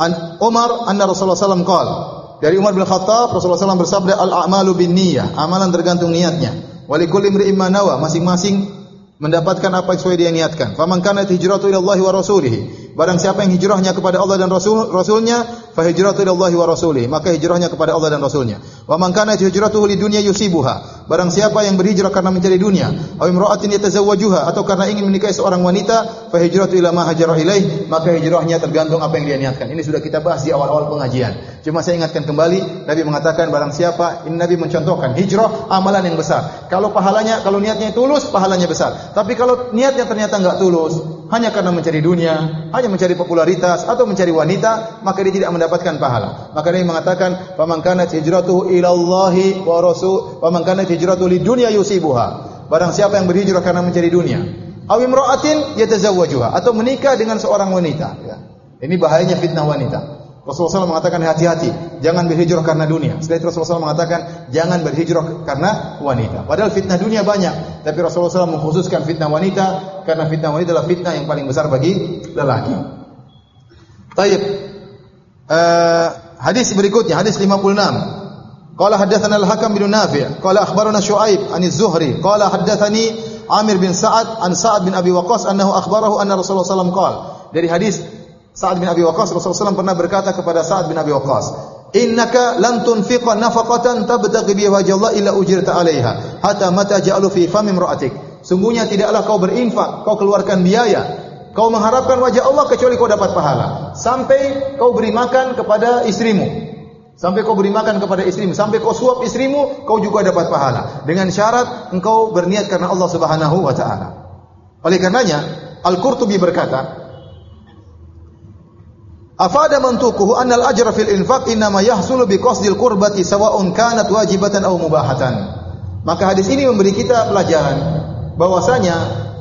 an Umar anna Rasulullah sallallahu alaihi wasallam qala. Dari Umar bin Khattab, Rasulullah sallallahu alaihi wasallam bersabda, al-a'malu binniyah, amalan tergantung niatnya. Wa likulli imri'in ma nawa, masing-masing mendapatkan apa yang sesuai dia niatkan. Faman kanat hijratu ila Allah wa rasulih. Barang siapa yang hijrahnya kepada Allah dan Rasul Rasulnya, fa hijratu ila Allah wa rasulih, maka hijrahnya kepada Allah dan Rasulnya. Wa man kanat hijratuhu lidunya yusibuha. Barang siapa yang berhijrah karena mencari dunia, aw imra'atin yatazawwajuha, atau karena ingin menikahi seorang wanita, fa hijratu ila ma hajara ilaih, maka hijrahnya tergantung apa yang dia niatkan. Ini sudah kita bahas di awal-awal pengajian. Cuma saya ingatkan kembali, Nabi mengatakan barang siapa, ini Nabi mencontohkan hijrah amalan yang besar. Kalau pahalanya, kalau niatnya tulus, pahalanya besar. Tapi kalau niatnya ternyata enggak tulus, hanya karena mencari dunia, hanya mencari popularitas atau mencari wanita, maka dia tidak mendapatkan pahala. Maka dia mengatakan, "Faman kanat hijratuhu ila Allahi wa rasul, wa man kanat hijratuhu lidunya yusibuha." Barang siapa yang berhijrah karena mencari dunia, aw imra'atin yatazawwajuha, atau menikah dengan seorang wanita, ya. Ini bahayanya fitnah wanita. Rasulullah shallallahu alaihi wasallam mengatakan hati-hati, jangan berhijrah karena dunia. Setelah itu Rasulullah shallallahu alaihi wasallam mengatakan jangan berhijrah karena wanita. Padahal fitnah dunia banyak, tapi Rasulullah shallallahu alaihi wasallam mengkhususkan fitnah wanita karena fitnah wanita adalah fitnah yang paling besar bagi lelaki. Baik. Uh, hadis berikutnya, hadis lima puluh enam. Qala haddatsana al-Hakam bin Nafi', qala akhbarana Syu'aib an az-Zuhri, qala haddatsani Amir bin Sa'ad an Sa'ad bin Abi Waqqas annahu akhbarahu anna Rasulullah sallallahu alaihi wasallam qala. Dari hadis Sa'ad bin Abi Waqqas, Rasulullah sallallahu alaihi wasallam pernah berkata kepada Sa'ad bin Abi Waqqas, "Innaka lan tunfiqa nafaqatan tabtaghi biha wajha Allah illa ujirta 'alaiha, hatta mata ja'alu fi fami imra'atik." Sungguhnya tidaklah kau berinfak, kau keluarkan biaya, kau mengharapkan wajah Allah kecuali kau dapat pahala, sampai kau beri makan kepada istrimu. Sampai kau beri makan kepada istrimu, sampai kau suap istrimu, kau juga dapat pahala. Dengan syarat engkau berniat karena Allah Subhanahu wa taala. Oleh karenanya, Al-Qurtubi berkata, afada mantuquhu anna al-ajra fil infaq inma yahsulu bi qasdil qurbati sawa'un kanat wajibatan aw mubahatan. Maka hadis ini memberi kita pelajaran bahwasanya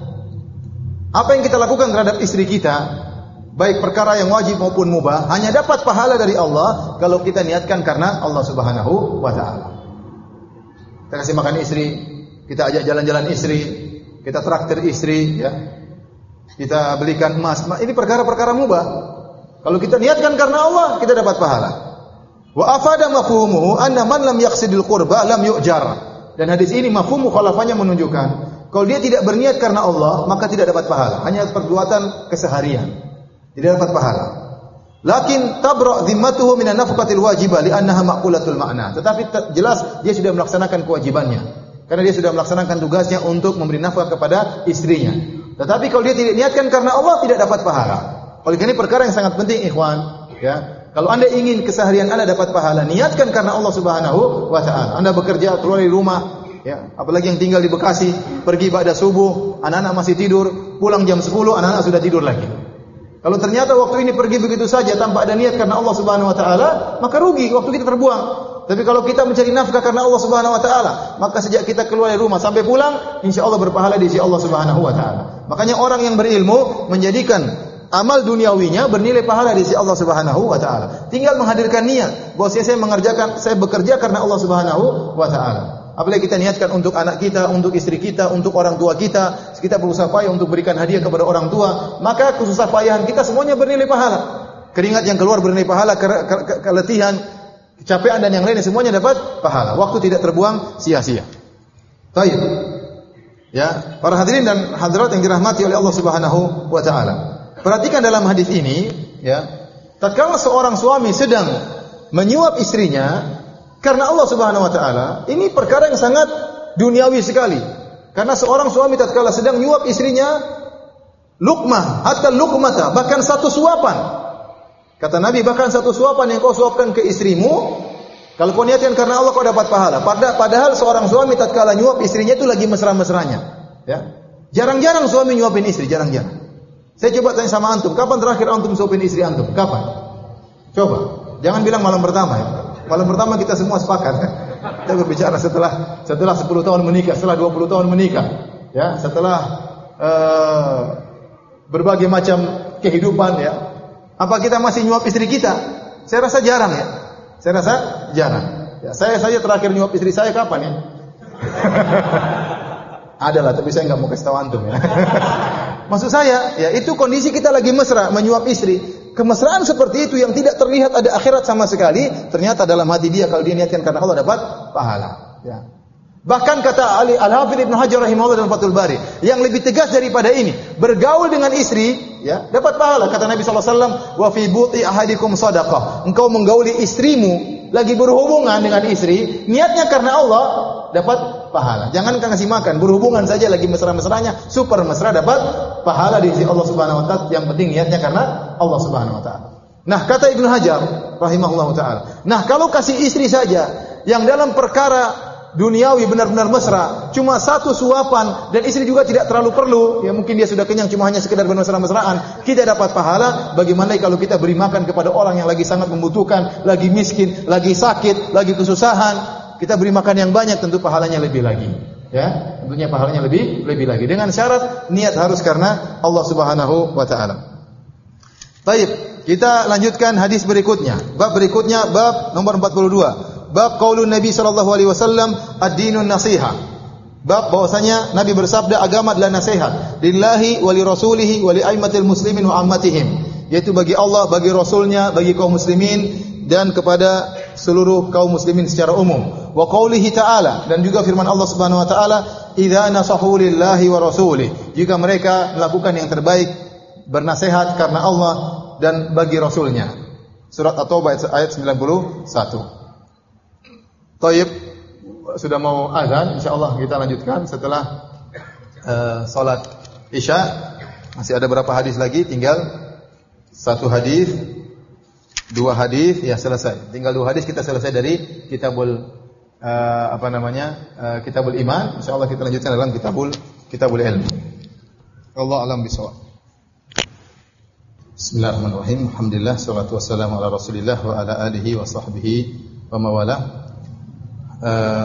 apa yang kita lakukan terhadap istri kita, baik perkara yang wajib maupun mubah, hanya dapat pahala dari Allah kalau kita niatkan karena Allah Subhanahu wa taala. Kita kasih makan istri, kita ajak jalan-jalan istri, kita traktir istri, ya. Kita belikan emas. Ini perkara-perkara mubah. Kalau kita niatkan karena Allah, kita dapat pahala. Wa afada mafhumuhu anna man lam yaqsidil qurba lam yu'jar. Dan hadis ini mafhum mukhalafahnya menunjukkan kalau dia tidak berniat karena Allah, maka tidak dapat pahala, hanya perbuatan keseharian. Tidak dapat pahala. Lakin tabra dhimmatuhu minan nafqatil wajibah li'annaha maqulatul ma'na. Tetapi jelas dia sudah melaksanakan kewajibannya. Karena dia sudah melaksanakan tugasnya untuk memberi nafkah kepada istrinya. Tetapi kalau dia tidak niatkan karena Allah, tidak dapat pahala. Oleh karena ini perkara yang sangat penting, ikhwan, ya. Kalau Anda ingin keseharian Anda dapat pahala, niatkan karena Allah Subhanahu wa taala. Anda bekerja keluar dari rumah, ya, apalagi yang tinggal di Bekasi, pergi ba'da subuh, anak-anak masih tidur, pulang jam sepuluh, anak-anak sudah tidur lagi. Kalau ternyata waktu ini pergi begitu saja tanpa ada niat karena Allah Subhanahu wa taala, maka rugi, waktu kita terbuang. Tapi kalau kita mencari nafkah karena Allah Subhanahu wa taala, maka sejak kita keluar dari rumah sampai pulang, insyaallah berpahala di sisi Allah Subhanahu wa taala. Makanya orang yang berilmu menjadikan amal duniawinya bernilai pahala di sisi Allah Subhanahu wa taala. Tinggal menghadirkan niat, bahwa saya mengerjakan, saya bekerja karena Allah Subhanahu wa taala. Apalagi kita niatkan untuk anak kita, untuk istri kita, untuk orang tua kita, kita berusaha payah untuk berikan hadiah kepada orang tua, maka kesusah payahan kita semuanya bernilai pahala. Keringat yang keluar bernilai pahala, ke, ke, ke, keletihan, kecapean dan yang lainnya semuanya dapat pahala. Waktu tidak terbuang sia-sia. Baik. Ya, para hadirin dan hadirat yang dirahmati oleh Allah Subhanahu wa taala. Perhatikan dalam hadis ini, ya, tatkala seorang suami sedang menyuap istrinya karena Allah Subhanahu wa taala, ini perkara yang sangat duniawi sekali. Karena seorang suami tatkala sedang nyuap istrinya, luqmah, hatta luqmata, bahkan satu suapan. Kata Nabi, bahkan satu suapan yang kau suapkan ke istrimu, kalau kau niatkan karena Allah kau dapat pahala. Padahal seorang suami tatkala nyuap istrinya itu lagi mesra-mesranya, ya. Jarang-jarang suami nyuapin istri, jarang-jarang. Saya coba tanya sama antum, kapan terakhir antum suapin istri antum? Kapan? Coba. Jangan bilang malam pertama, ya. Malam pertama kita semua sepakat. Kita berbicara setelah setelah sepuluh tahun menikah, setelah dua puluh tahun menikah, ya, setelah uh, berbagai macam kehidupan, ya. Apa kita masih nyuap istri kita? Saya rasa jarang, ya. Saya rasa jarang. Ya, saya saja terakhir nyuap istri saya kapan, ya? Adalah, tapi saya enggak mau kasih tahu antum, ya. Maksud saya, ya, itu kondisi kita lagi mesra menyuap istri. kemesraan seperti itu yang tidak terlihat ada akhirat sama sekali, ternyata dalam hati dia kalau dia niatkan karena Allah dapat pahala. Ya. Bahkan kata Ali Al-Hafidz Ibnu Hajar rahimahullah dalam Fathul Bari, yang lebih tegas daripada ini, bergaul dengan istri, ya, dapat pahala. Kata Nabi sallallahu alaihi wasallam, "Wa fi buti ahadikum shadaqah." Engkau menggauli istrimu, lagi berhubungan dengan istri, niatnya karena Allah, dapat pahala. Jangan kasih makan, berhubungan saja lagi mesra-mesranya, super mesra, dapat pahala di sisi Allah Subhanahu wa taala. Yang penting niatnya karena Allah Subhanahu wa taala. Nah, kata Ibnu Hajar rahimahullah taala, nah kalau kasih istri saja yang dalam perkara duniawi benar-benar mesra, cuma satu suapan dan istri juga tidak terlalu perlu, ya mungkin dia sudah kenyang cuma hanya sekedar bermesra-mesraan, kita dapat pahala. Bagaimana kalau kita beri makan kepada orang yang lagi sangat membutuhkan, lagi miskin, lagi sakit, lagi kesusahan, kita beri makan yang banyak, tentu pahalanya lebih lagi. Ya, tentunya pahalanya lebih lebih lagi. Dengan syarat niat harus karena Allah Subhanahu wa taala. Baik, kita lanjutkan hadis berikutnya. Bab berikutnya bab nomor empat puluh dua. Bab qaulun Nabi sallallahu alaihi wasallam ad-dinun nasiha. Bab bahwasanya Nabi bersabda agama adalah nasihat. Lillahi wa li rasulihi wa li aimatil muslimin wa ammatihim. Yaitu bagi Allah, bagi Rasulnya, bagi kaum muslimin dan kepada seluruh kaum muslimin secara umum. Wa qaulihi ta'ala, dan juga firman Allah Subhanahu wa taala, idza nasahu lillahi wa rasulihi. Jika mereka melakukan yang terbaik, bernasihat karena Allah dan bagi Rasulnya. Surat At-Taubah ayat sembilan puluh satu. Taib, sudah mau azan, insyaallah kita lanjutkan setelah uh, salat Isya. Masih ada berapa hadis lagi? Tinggal satu hadis, dua hadis, ya selesai. Tinggal dua hadis kita selesai dari kitabul uh, apa namanya? Uh, kitabul iman. Insyaallah kita lanjutkan dalam kitabul kitabul ilm. Allah alam bisawab. Bismillahirrahmanirrahim. Alhamdulillah, salatu wassalamu ala Rasulillah wa ala alihi wa sahbihi wa mawala. Uh,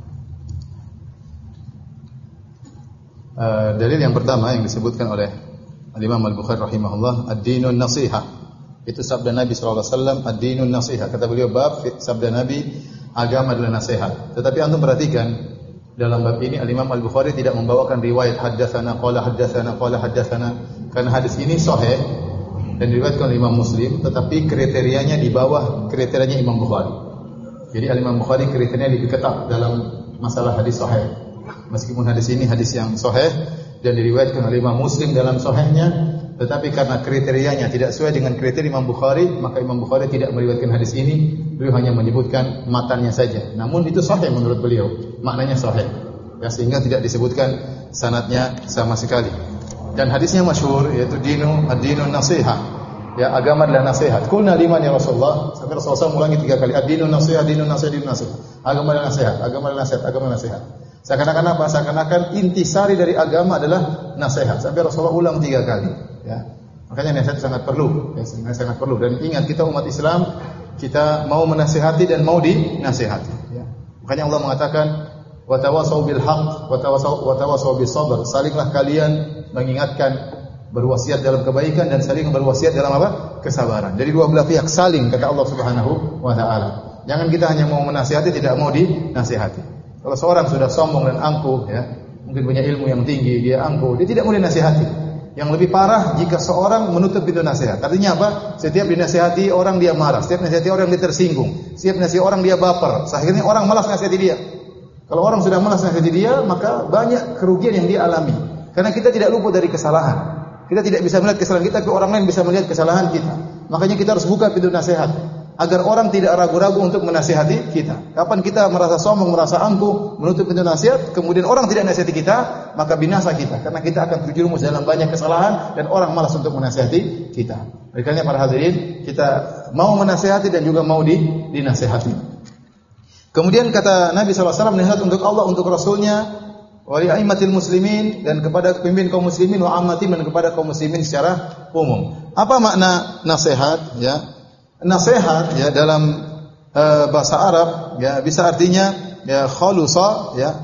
uh, dalil yang pertama yang disebutkan oleh Al-Imam Al-Bukhari rahimahullah, ad-dinun nasihah. Itu sabda Nabi sallallahu alaihi wasallam, ad-dinun nasihah. Kata beliau bab sabda Nabi, agama adalah nasihat. Tetapi antum perhatikan dalam bab ini Al-Imam Al-Bukhari tidak membawakan riwayat haddatsana qala haddatsana qala haddatsana, karena hadis ini sahih dan diriwayatkan oleh Imam Muslim, tetapi kriterianya di bawah kriterianya Imam Bukhari. Jadi Al-Imam Bukhari kriterianya lebih ketat dalam masalah hadis sahih. Meskipun hadis ini hadis yang sahih dan diriwayatkan oleh Imam Muslim dalam sahihnya, tetapi karena kriterianya tidak sesuai dengan kriteria Imam Bukhari, maka Imam Bukhari tidak meriwayatkan hadis ini. Beliau hanya menyebutkan matannya saja. Namun itu sahih menurut beliau, maknanya sahih. Ya, sehingga tidak disebutkan sanadnya sama sekali. Dan hadisnya masyhur, yaitu dinu ad-dinun nasiha. Ya, agama adalah nasihat. Qulna liman ya Rasulullah? Sampai Rasulullah mengulangi tiga kali. Ad-dinun nasihat, dinun nasihat, dinun nasihat. Agama adalah nasihat, agama adalah nasihat, agama adalah nasihat. Seakan-akan apa? Seakan-akan intisari dari agama adalah nasihat. Sampai Rasulullah ulang tiga kali. Ya. Makanya nasihat sangat perlu. Ya, sangat perlu. Dan ingat, kita umat Islam, kita mau menasihati dan mau dinasihati. Ya. Makanya Allah mengatakan, wa tawassaw bil haqq wa tawassaw wa tawassaw bis sabr. Salinglah kalian mengingatkan, berwasiat dalam kebaikan dan saling berwasiat dalam apa? Kesabaran. Dari dua belah pihak saling, kata Allah Subhanahu wa taala. Jangan kita hanya mau menasihati, tidak mau dinasihati. Kalau seorang sudah sombong dan angkuh, ya, mungkin punya ilmu yang tinggi, dia angkuh, dia tidak mau dinasihati. Yang lebih parah jika seorang menutup pintu nasihat. Artinya apa? Setiap dinasihati orang dia marah, setiap dinasihati orang dia tersinggung, setiap dinasihati orang dia baper. Akhirnya orang malas nasihati dia. Kalau orang sudah malas nasihati dia, maka banyak kerugian yang dia alami. Karena kita tidak luput dari kesalahan. Kita tidak bisa melihat kesalahan kita, tapi orang lain bisa melihat kesalahan kita. Makanya kita harus buka pintu nasihat agar orang tidak ragu-ragu untuk menasihati kita. Kapan kita merasa sombong, merasa angkuh, menutup pintu nasihat, kemudian orang tidak nasihati kita, maka binasa kita. Karena kita akan terjerumus dalam banyak kesalahan dan orang malas untuk menasihati kita. Makanya para hadirin, kita mau menasihati dan juga mau di, dinasihati. Kemudian kata Nabi sallallahu alaihi wasallam, nasihat untuk Allah, untuk Rasulnya, wa li aimatil muslimin, dan kepada pemimpin kaum muslimin, wa ammatihim, dan kepada kaum muslimin secara umum. Apa makna nasihat? Ya, nasihat ya dalam uh, bahasa Arab ya bisa artinya ya khalusa, ya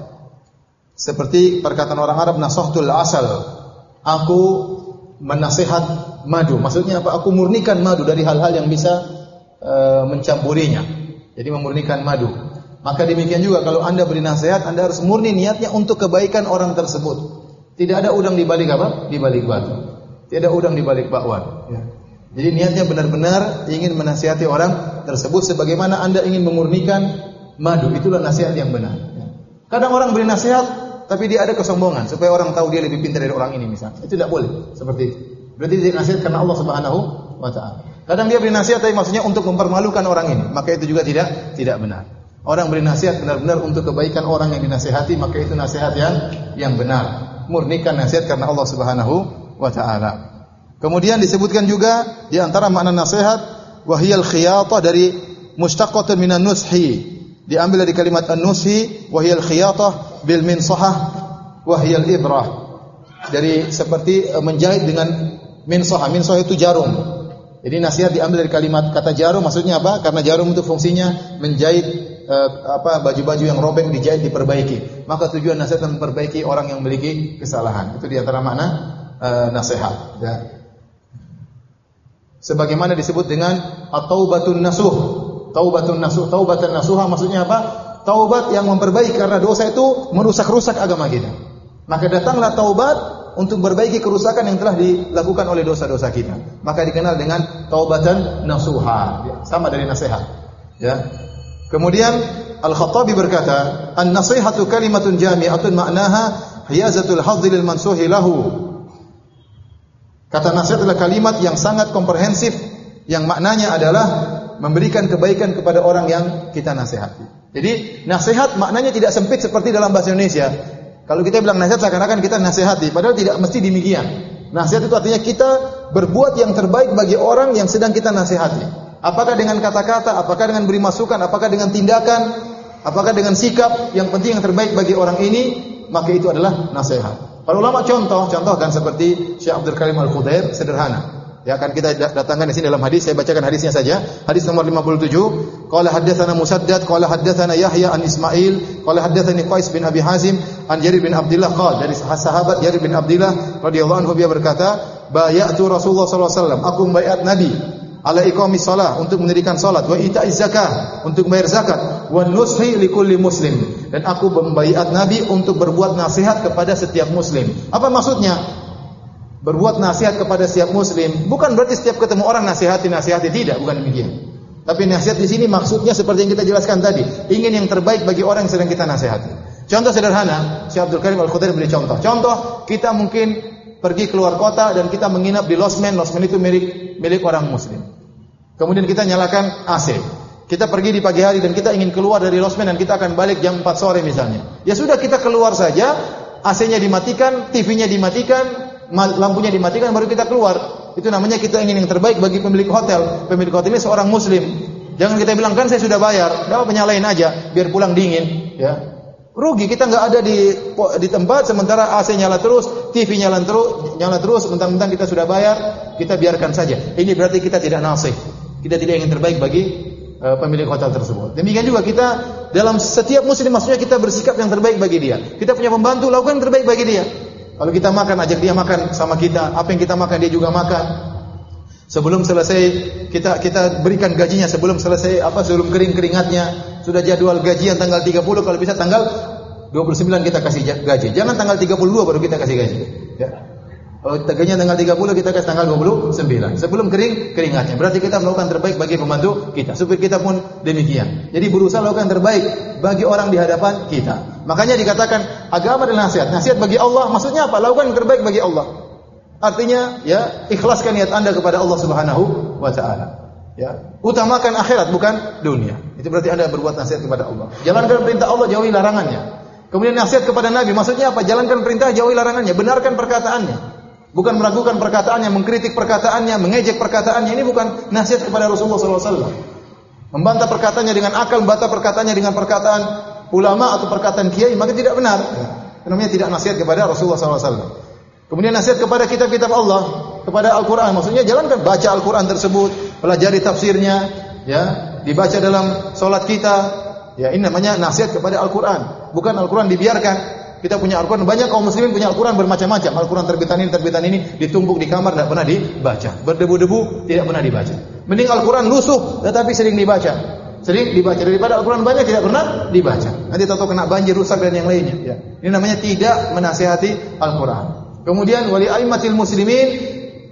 seperti perkataan orang Arab nasahtul asal. Aku menasihat madu. Maksudnya apa? Aku murnikan madu dari hal-hal yang bisa uh, mencampurinya. Jadi memurnikan madu. Maka demikian juga kalau Anda beri nasihat, Anda harus murni niatnya untuk kebaikan orang tersebut. Tidak ada udang di balik apa? Di balik batu. Tidak ada udang di balik bakwan. Ya. Jadi niatnya benar-benar ingin menasihati orang tersebut sebagaimana Anda ingin memurnikan madu. Itulah nasihat yang benar. Kadang orang beri nasihat tapi dia ada kesombongan supaya orang tahu dia lebih pintar dari orang ini misalnya. Itu tidak boleh seperti itu. Berarti dia nasihat karena Allah Subhanahu wa taala. Kadang dia beri nasihat tapi maksudnya untuk mempermalukan orang ini, maka itu juga tidak tidak benar. Orang beri nasihat benar-benar untuk kebaikan orang yang dinasihati, maka itu nasihat yang yang benar. Murnikan nasihat karena Allah Subhanahu wa taala. Kemudian disebutkan juga di antara makna nasihat wahiyal khiyatah dari mushtaqatun minan nushi. Diambil dari kalimat an-nushi wahiyal khiyatah bil minsahah wahiyal ibrah. Dari seperti menjahit dengan minsahah. Minsahah itu jarum. Jadi nasihat diambil dari kalimat kata jarum, maksudnya apa? Karena jarum itu fungsinya menjahit eh, apa baju-baju yang robek, dijahit, diperbaiki. Maka tujuan nasihat memperbaiki orang yang memiliki kesalahan. Itu di antara makna eh, nasihat, ya. Sebagaimana disebut dengan at-taubatun nasuh. Taubatun nasuh, taubatan nasuha maksudnya apa? Taubat yang memperbaiki karena dosa itu merusak-rusak agama kita. Maka datanglah taubat untuk memperbaiki kerusakan yang telah dilakukan oleh dosa-dosa kita. Maka dikenal dengan taubatan nasuha, sama dari nasihat. Ya. Kemudian Al-Khattabi berkata, "An-nasihatu kalimatun jami'atun ma'naha hiyazatul hadzi lil mansuhi lahu." Kata nasihat adalah kalimat yang sangat komprehensif yang maknanya adalah memberikan kebaikan kepada orang yang kita nasihati. Jadi nasihat maknanya tidak sempit seperti dalam bahasa Indonesia. Kalau kita bilang nasihat seakan-akan kita nasihati, padahal tidak mesti demikian. Nasihat itu artinya kita berbuat yang terbaik bagi orang yang sedang kita nasihati. Apakah dengan kata-kata, apakah dengan beri masukan, apakah dengan tindakan, apakah dengan sikap, yang penting yang terbaik bagi orang ini, maka itu adalah nasihat. Para ulama contoh, contohkan seperti Syekh Abdul Karim Al-Khudair, sederhana. Ya, akan kita datangkan di sini dalam hadis, saya bacakan hadisnya saja. Hadis nomor lima puluh tujuh, qala haddatsana Musaddad, qala haddatsana Yahya an Ismail, qala haddatsani Qais bin Abi Hazim an Jarir bin Abdullah qala, dari sahabat Jarir bin Abdullah radhiyallahu anhu, dia berkata, bayatu Rasulullah sallallahu alaihi wasallam, aku membaiat Nabi ala iqamis shalah, untuk mendirikan salat, wa ita'iz zakah, untuk membayar zakat, wa nushi likulli muslim, dan aku membaiat Nabi untuk berbuat nasihat kepada setiap muslim. Apa maksudnya? Berbuat nasihat kepada setiap muslim bukan berarti setiap ketemu orang nasihati nasihati, tidak, bukan demikian. Tapi nasihat di sini maksudnya seperti yang kita jelaskan tadi, ingin yang terbaik bagi orang yang sedang kita nasihati. Contoh sederhana, Syekh Abdul Karim Al-Khudair beri contoh. Contoh, kita mungkin pergi keluar kota dan kita menginap di losmen. Losmen itu milik milik orang muslim. Kemudian kita nyalakan A C. Kita pergi di pagi hari dan kita ingin keluar dari losmen dan kita akan balik jam empat sore misalnya. Ya sudah, kita keluar saja, A C-nya dimatikan, T V-nya dimatikan, lampunya dimatikan, baru kita keluar. Itu namanya kita ingin yang terbaik bagi pemilik hotel. Pemilik hotel ini seorang muslim. Jangan kita bilang, kan saya sudah bayar, dah penyalain aja biar pulang dingin, ya. Rugi, kita enggak ada di di tempat sementara A C nyala terus, T V nyala terus, nyala terus, mentang-mentang kita sudah bayar, kita biarkan saja. Ini berarti kita tidak nasih. Kita tidak ingin terbaik bagi uh, pemilik hotel tersebut. Demikian juga kita dalam setiap muslim, maksudnya kita bersikap yang terbaik bagi dia. Kita punya pembantu, lakukan yang terbaik bagi dia. Kalau kita makan, ajak dia makan sama kita. Apa yang kita makan dia juga makan. Sebelum selesai kita kita berikan gajinya, sebelum selesai apa sebelum kering keringatnya. Sudah jadwal gajian tanggal tiga puluh, kalau bisa tanggal dua puluh sembilan kita kasih gaji. Jangan tanggal tiga puluh dua baru kita kasih gaji, ya. Kalau gajinya tanggal tiga puluh, kita kasih tanggal dua puluh sembilan. Sebelum kering keringatnya. Berarti kita melakukan terbaik bagi pembantu kita. Supir kita pun demikian. Jadi berusaha melakukan terbaik bagi orang di hadapan kita. Makanya dikatakan agama adalah nasihat. Nasihat bagi Allah, maksudnya apa? Lakukan yang terbaik bagi Allah. Artinya, ya, ikhlaskan niat Anda kepada Allah Subhanahu wa taala. Ya, utamakan akhirat bukan dunia. Itu berarti Anda berbuat nasihat kepada Allah. Jalankan perintah Allah, jauhi larangannya. Kemudian nasihat kepada Nabi, maksudnya apa? Jalankan perintah, jauhi larangannya, benarkan perkataannya. Bukan meragukan perkataannya, mengkritik perkataannya, mengejek perkataannya. Ini bukan nasihat kepada Rasulullah sallallahu alaihi wasallam. Membantah perkataannya dengan akal, membantah perkataannya dengan perkataan ulama atau perkataan kiai, maka tidak benar. Itu namanya tidak nasihat kepada Rasulullah sallallahu alaihi wasallam. Kemudian nasihat kepada kitab-kitab Allah, kepada Al-Quran. Maksudnya jalankan, baca Al-Quran tersebut, pelajari tafsirnya, ya, dibaca dalam solat kita. Ya, ini namanya nasihat kepada Al-Quran. Bukan Al-Quran dibiarkan. Kita punya Al-Quran, banyak kaum muslimin punya Al-Quran bermacam-macam. Al-Quran terbitan ini, terbitan ini, ditumpuk di kamar, tidak pernah dibaca. Berdebu-debu, tidak pernah dibaca. Mending Al-Quran lusuh, tetapi sering dibaca. Sering dibaca. Daripada Al-Quran banyak, tidak pernah dibaca. Nanti tahu-tahu kena banjir, rusak, dan yang lainnya. Ya. Ini namanya tidak menasihati Al-Quran. Kemudian, wali aimatil muslimin,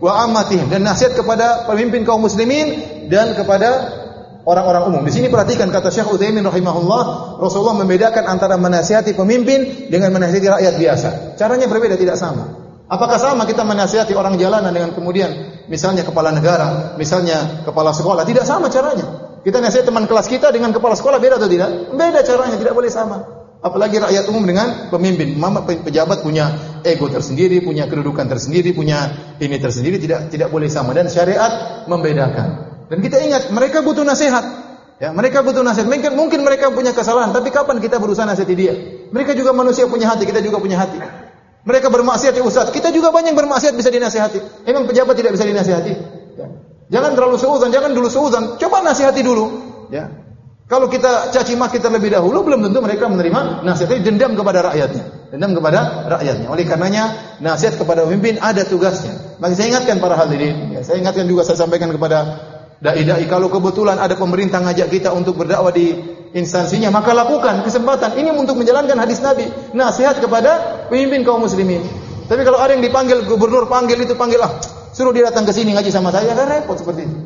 wa ammatihim, dan nasihat kepada pemimpin kaum muslimin dan kepada orang-orang umum. Di sini perhatikan kata Syekh Utsaimin rahimahullah, Rasulullah membedakan antara menasihati pemimpin dengan menasihati rakyat biasa. Caranya berbeda, tidak sama. Apakah sama kita menasihati orang jalanan dengan kemudian misalnya kepala negara, misalnya kepala sekolah? Tidak sama caranya. Kita nasihat teman kelas kita dengan kepala sekolah beda atau tidak? Beda caranya, tidak boleh sama. Apalagi rakyat umum dengan pemimpin. Mama pejabat punya ego tersendiri, punya kedudukan tersendiri, punya ini tersendiri, tidak tidak boleh sama, dan syariat membedakan. Dan kita ingat, mereka butuh nasihat. Ya, mereka butuh nasihat. Mungkin, mungkin mereka punya kesalahan, tapi kapan kita berusaha nasihati dia? Mereka juga manusia punya hati, kita juga punya hati. Mereka bermaksiat ya Ustaz, kita juga banyak bermaksiat bisa dinasihati. Emang pejabat tidak bisa dinasihati? Ya. Jangan terlalu seuzon, jangan dulu seuzon. Coba nasihati dulu. Ya. Kalau kita caci maki terlebih dahulu, belum tentu mereka menerima nasihat. Itu dendam kepada rakyatnya. Dendam kepada rakyatnya. Oleh karenanya, nasihat kepada pemimpin ada tugasnya. Maka saya ingatkan para hadirin. Ya, saya ingatkan juga, saya sampaikan kepada dai-dai, kalau kebetulan ada pemerintah ngajak kita untuk berdakwah di instansinya, maka lakukan kesempatan ini untuk menjalankan hadis Nabi, nasihat kepada pemimpin kaum muslimin. Tapi kalau ada yang dipanggil gubernur, panggil itu, panggil ah, suruh dia datang ke sini ngaji sama saya, kan repot seperti itu.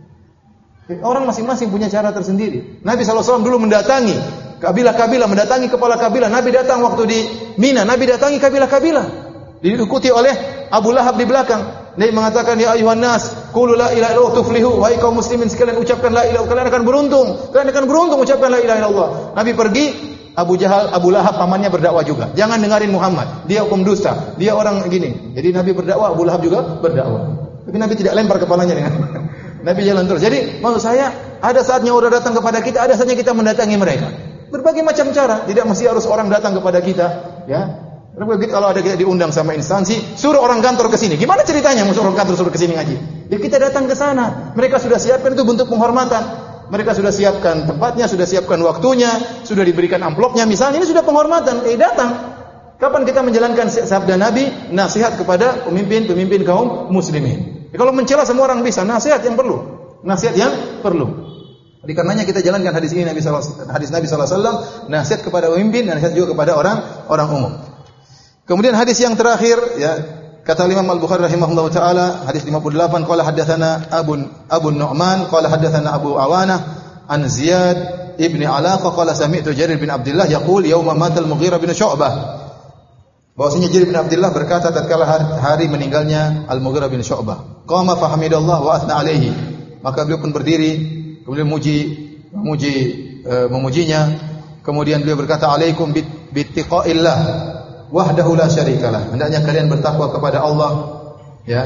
Orang masing-masing punya cara tersendiri. Nabi sallallahu alaihi wasallam dulu mendatangi kabilah-kabilah, mendatangi kepala kabilah. Nabi datang waktu di Mina, Nabi datangi kabilah-kabilah. Diikuti oleh Abu Lahab di belakang. Nabi mengatakan, ya ayuhan nas, qulu la ilaha illallah tuflihu. Wahai kaum muslimin sekalian, ucapkan la ilaha illallah, kalian akan beruntung. Kalian akan beruntung ucapkan la ilaha illallah. Nabi pergi, Abu Jahal, Abu Lahab pamannya berdakwah juga. Jangan dengarin Muhammad, dia hukum dusta, dia orang gini. Jadi Nabi berdakwah, Abu Lahab juga berdakwah. Tapi Nabi tidak lempar kepalanya dengan Nabi jalan terus. Jadi maksud saya, ada saatnya orang datang kepada kita, ada saatnya kita mendatangi mereka. Berbagai macam cara, tidak mesti harus orang datang kepada kita, ya. Begitu kalau ada kita diundang sama instansi, suruh orang kantor ke sini. Gimana ceritanya musuh orang kantor suruh ke sini ngaji? Ya kita datang ke sana. Mereka sudah siapkan, itu bentuk penghormatan. Mereka sudah siapkan tempatnya, sudah siapkan waktunya, sudah diberikan amplopnya misalnya, ini sudah penghormatan. Eh datang. Kapan kita menjalankan sabda Nabi, nasihat kepada pemimpin-pemimpin kaum muslimin? Ya, kalau mencela semua orang bisa, nasihat yang perlu. Nasihat yang perlu. Oleh karenanya kita jalankan hadis ini, Nabi sallallahu alaihi wasallam, hadis Nabi sallallahu alaihi wasallam, nasihat kepada pemimpin dan nasihat juga kepada orang orang umum. Kemudian hadis yang terakhir, ya, kata Imam Al-Bukhari rahimahullahu taala, hadis lima puluh delapan, qala haddatsana Abu Abu Nu'man, qala haddatsana Abu Awanah an Ziyad ibni Alaqa qala sami'tu Jarir bin Abdullah yaqul yauma matal Mughirah bin Syu'bah. Bahwasanya Jarir bin Abdullah berkata tatkala hari meninggalnya Al-Mughirah bin Syu'bah, qama fa hamidallah wa athna alaihi. Maka beliau pun berdiri, kemudian memuji memuji uh, memujinya. Kemudian beliau berkata, alaikum bittiqaillah wahdahu la syarikalah. Hendaknya kalian bertakwa kepada Allah, ya,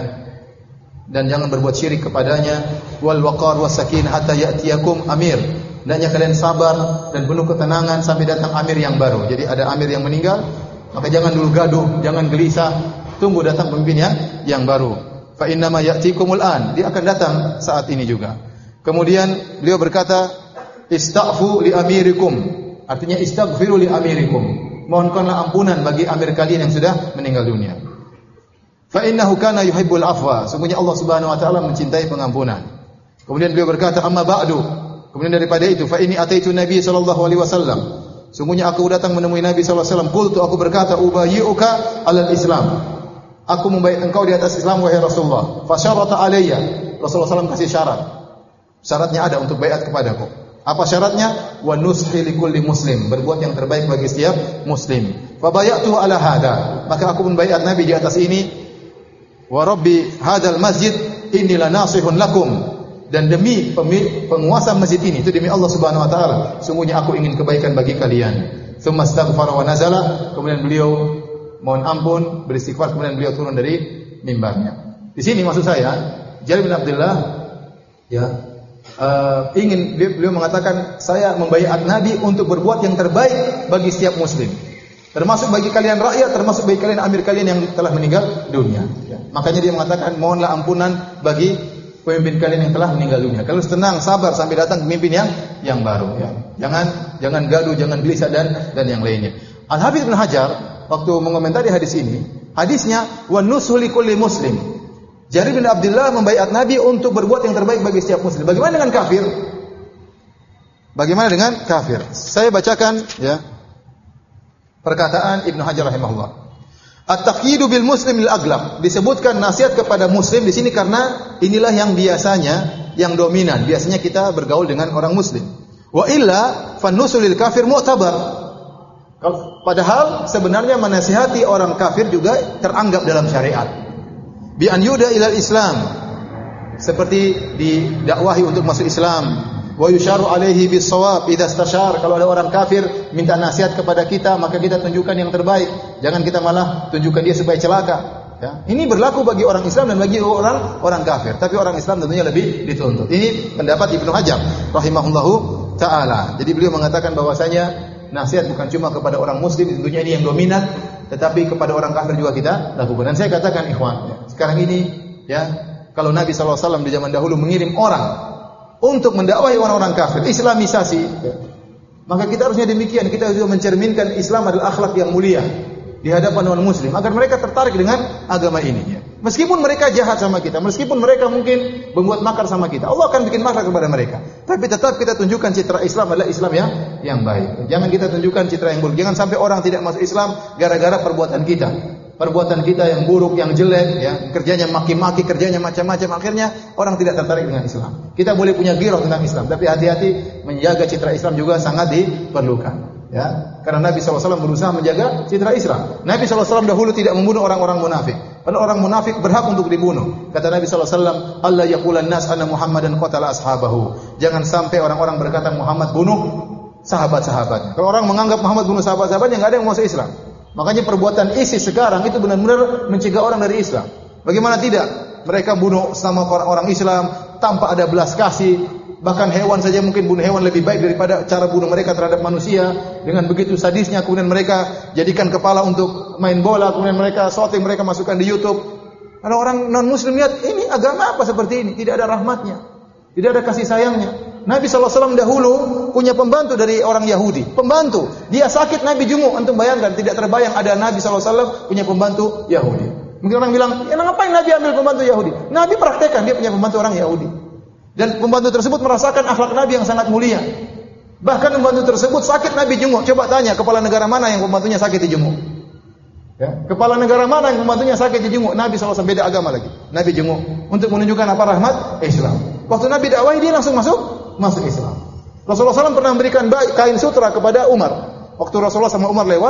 dan jangan berbuat syirik kepadanya. Wal waqar was sakinah hatta ya'tiyakum amir. Hendaknya kalian sabar dan penuh ketenangan sampai datang amir yang baru. Jadi ada amir yang meninggal, maka jangan dulu gaduh, jangan gelisah, tunggu datang pemimpin yang yang baru. Fa inna ma ya'tikumul an. Dia akan datang saat ini juga. Kemudian beliau berkata, istaghfu li amirikum. Artinya istaghfiru li amirikum. Mohonkanlah ampunan bagi amir kalian yang sudah meninggal dunia. Fa innahu kana yuhibbul afwa. Sungguhnya Allah Subhanahu wa taala mencintai pengampunan. Kemudian beliau berkata, amma ba'du. Kemudian daripada itu, fa inni ataitu Nabi sallallahu alaihi wasallam. Sungguhnya aku datang menemui Nabi sallallahu alaihi wasallam. Qultu, aku berkata, ubayyuka 'alal Islam. Aku membayar engkau di atas Islam wahai Rasulullah. Fa syarata alayya. Rasulullah sallallahu alaihi wasallam kasih syarat. Syaratnya ada untuk baiat kepadaku. Apa syaratnya? Wa nushi likulli muslim, berbuat yang terbaik bagi setiap muslim. Fa bayatu ala hada, maka aku pun baiat Nabi di atas ini. Wa rabbi hadzal masjid inni lanasihun lakum, dan demi penguasa masjid ini, itu demi Allah Subhanahu wa taala, sungguhnya aku ingin kebaikan bagi kalian. Tsumma astaghfara wa nazala, kemudian beliau mohon ampun, beristighfar, kemudian beliau turun dari mimbarnya. Di sini maksud saya, Jarir bin Abdullah, ya, Uh, ingin beliau, beliau mengatakan, saya membaiat Nabi untuk berbuat yang terbaik bagi setiap muslim, termasuk bagi kalian rakyat, termasuk bagi kalian amir kalian yang telah meninggal dunia, ya. Makanya dia mengatakan, mohonlah ampunan bagi pemimpin kalian yang telah meninggal dunia. Kalau tenang, sabar sampai datang pemimpin yang yang baru, ya. Jangan jangan gaduh, jangan gelisah dan dan yang lainnya. Al-Hafidz Ibnu Hajar waktu mengomentari hadis ini, hadisnya wa nusu likulli muslim. Jarir bin Abdullah membaiat Nabi untuk berbuat yang terbaik bagi setiap muslim. Bagaimana dengan kafir? Bagaimana dengan kafir? Saya bacakan, ya, perkataan Ibnu Hajar rahimahullah. At-taqyidu bil muslim lil aglab. Disebutkan nasihat kepada muslim di sini karena inilah yang biasanya yang dominan. Biasanya kita bergaul dengan orang muslim. Wa illa fannusul lil kafir mu'tabar. Padahal sebenarnya menasihati orang kafir juga teranggap dalam syariat. Bi an yuda ilal Islam. Seperti didakwahi untuk masuk Islam. Wa yusharu alaihi bis shawab idza istashar. Kalau ada orang kafir minta nasihat kepada kita, maka kita tunjukkan yang terbaik. Jangan kita malah tunjukkan dia supaya celaka. Ya. Ini berlaku bagi orang Islam dan bagi orang orang kafir. Tapi orang Islam tentunya lebih dituntut. Ini pendapat Ibnu Hajar rahimahullahu taala. Jadi beliau mengatakan bahwasanya nasihat bukan cuma kepada orang muslim, tentunya ini yang dominan, tetapi kepada orang kafir juga kita lakukan. Dan saya katakan ikhwan, ya, sekarang ini ya, kalau Nabi sallallahu alaihi wasallam di zaman dahulu mengirim orang untuk mendakwahi orang-orang kafir, islamisasi, ya, maka kita harusnya demikian. Kita juga mencerminkan Islam adalah akhlak yang mulia di hadapan non-muslim agar mereka tertarik dengan agama ini. Ya. Meskipun mereka jahat sama kita, meskipun mereka mungkin membuat makar sama kita, Allah akan bikin makar kepada mereka. Tapi tetap kita tunjukkan citra Islam adalah Islam yang yang baik. Jangan kita tunjukkan citra yang buruk. Jangan sampai orang tidak masuk Islam gara-gara perbuatan kita. Perbuatan kita yang buruk, yang jelek, ya, kerjanya maki-maki, kerjanya macam-macam, akhirnya orang tidak tertarik dengan Islam. Kita boleh punya ghirah tentang Islam, tapi hati-hati menjaga citra Islam juga sangat diperlukan. Ya, karena Nabi sallallahu alaihi wasallam berusaha menjaga citra Islam. Nabi sallallahu alaihi wasallam dahulu tidak membunuh orang-orang munafik. Padahal orang munafik berhak untuk dibunuh. Kata Nabi sallallahu alaihi wasallam, "Allah yaqulan nas anna Muhammadan qatala ashabahu." Jangan sampai orang-orang berkata Muhammad bunuh sahabat-sahabatnya. Kalau orang menganggap Muhammad bunuh sahabat-sahabatnya, enggak ada yang masuk Islam. Makanya perbuatan ISIS sekarang itu benar-benar mencegah orang dari Islam. Bagaimana tidak? Mereka bunuh sama orang Islam tanpa ada belas kasih. Bahkan hewan saja mungkin bunuh hewan lebih baik daripada cara bunuh mereka terhadap manusia. Dengan begitu sadisnya kemudian mereka jadikan kepala untuk main bola. Kemudian mereka shooting, mereka masukkan di YouTube. Kalau orang non-muslim lihat, ini agama apa seperti ini? Tidak ada rahmatnya. Tidak ada kasih sayangnya. Nabi sallallahu alaihi wasallam dahulu punya pembantu dari orang Yahudi. Pembantu. Dia sakit, Nabi jenguk. Antum bayangkan, tidak terbayang ada Nabi sallallahu alaihi wasallam punya pembantu Yahudi. Mungkin orang bilang, ya ngapain Nabi ambil pembantu Yahudi? Nabi praktekkan, dia punya pembantu orang Yahudi. Dan pembantu tersebut merasakan akhlak Nabi yang sangat mulia. Bahkan pembantu tersebut sakit, Nabi jenguk. Coba tanya, kepala negara mana yang pembantunya sakit dijenguk? Ya, kepala negara mana yang pembantunya sakit dijenguk? Nabi sallallahu alaihi wasallam, beda agama lagi. Nabi jenguk untuk menunjukkan apa rahmat Islam. Waktu Nabi dakwahi dia langsung masuk masuk Islam. Rasulullah sallallahu alaihi wasallam pernah memberikan kain sutra kepada Umar. Waktu Rasulullah sama Umar lewat,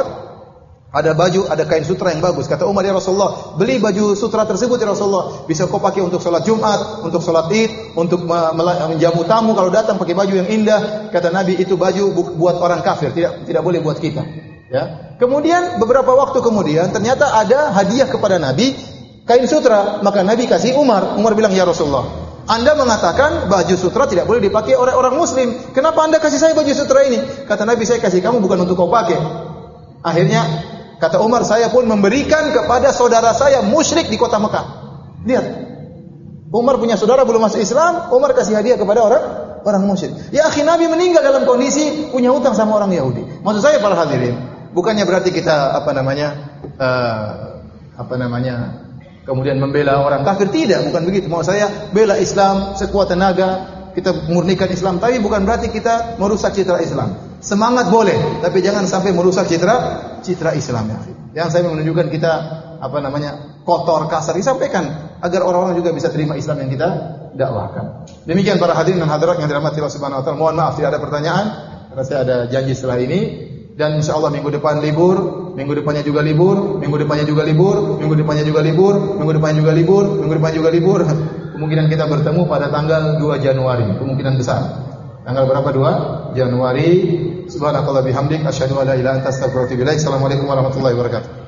ada baju, ada kain sutra yang bagus. Kata Umar, ya Rasulullah, beli baju sutra tersebut ya Rasulullah. Bisa kau pakai untuk sholat Jumat, untuk sholat Id, untuk menjamu tamu kalau datang pakai baju yang indah. Kata Nabi, itu baju buat orang kafir, tidak tidak boleh buat kita. Ya. Kemudian beberapa waktu kemudian ternyata ada hadiah kepada Nabi kain sutra, maka Nabi kasih Umar. Umar bilang, ya Rasulullah, Anda mengatakan baju sutra tidak boleh dipakai oleh orang muslim. Kenapa Anda kasih saya baju sutra ini? Kata Nabi, saya kasih kamu bukan untuk kau pakai. Akhirnya kata Umar, saya pun memberikan kepada saudara saya musyrik di kota Mekah. Lihat, Umar punya saudara belum masuk Islam, Umar kasih hadiah kepada orang orang musyrik. Ya akhi, Nabi meninggal dalam kondisi punya hutang sama orang Yahudi. Maksud saya para hadirin, bukannya berarti kita apa namanya uh, apa namanya kemudian membela orang kafir, tidak, bukan begitu. Mau saya bela Islam sekuat tenaga, kita murnikan Islam, tapi bukan berarti kita merusak citra Islam. Semangat boleh, tapi jangan sampai merusak citra citra Islam ya. Yang saya menunjukkan kita apa namanya kotor, kasar, disampaikan agar orang-orang juga bisa terima Islam yang kita dakwahkan. Demikian para hadirin dan hadirat yang dirahmati Allah Subhanahu wa taala. Mohon maaf tidak ada pertanyaan karena saya ada janji setelah ini. Dan insyaallah minggu depan libur, minggu depannya juga libur, minggu depannya juga libur, minggu depannya juga libur, minggu depannya juga libur, minggu depannya juga libur. Kemungkinan kita bertemu pada tanggal dua Januari, kemungkinan besar. Tanggal berapa? dua Januari. Subhanakallah bihamdik asyhadu an la ilaha illa anta astaghfiruka wa atubu ilaik. Assalamualaikum warahmatullahi wabarakatuh.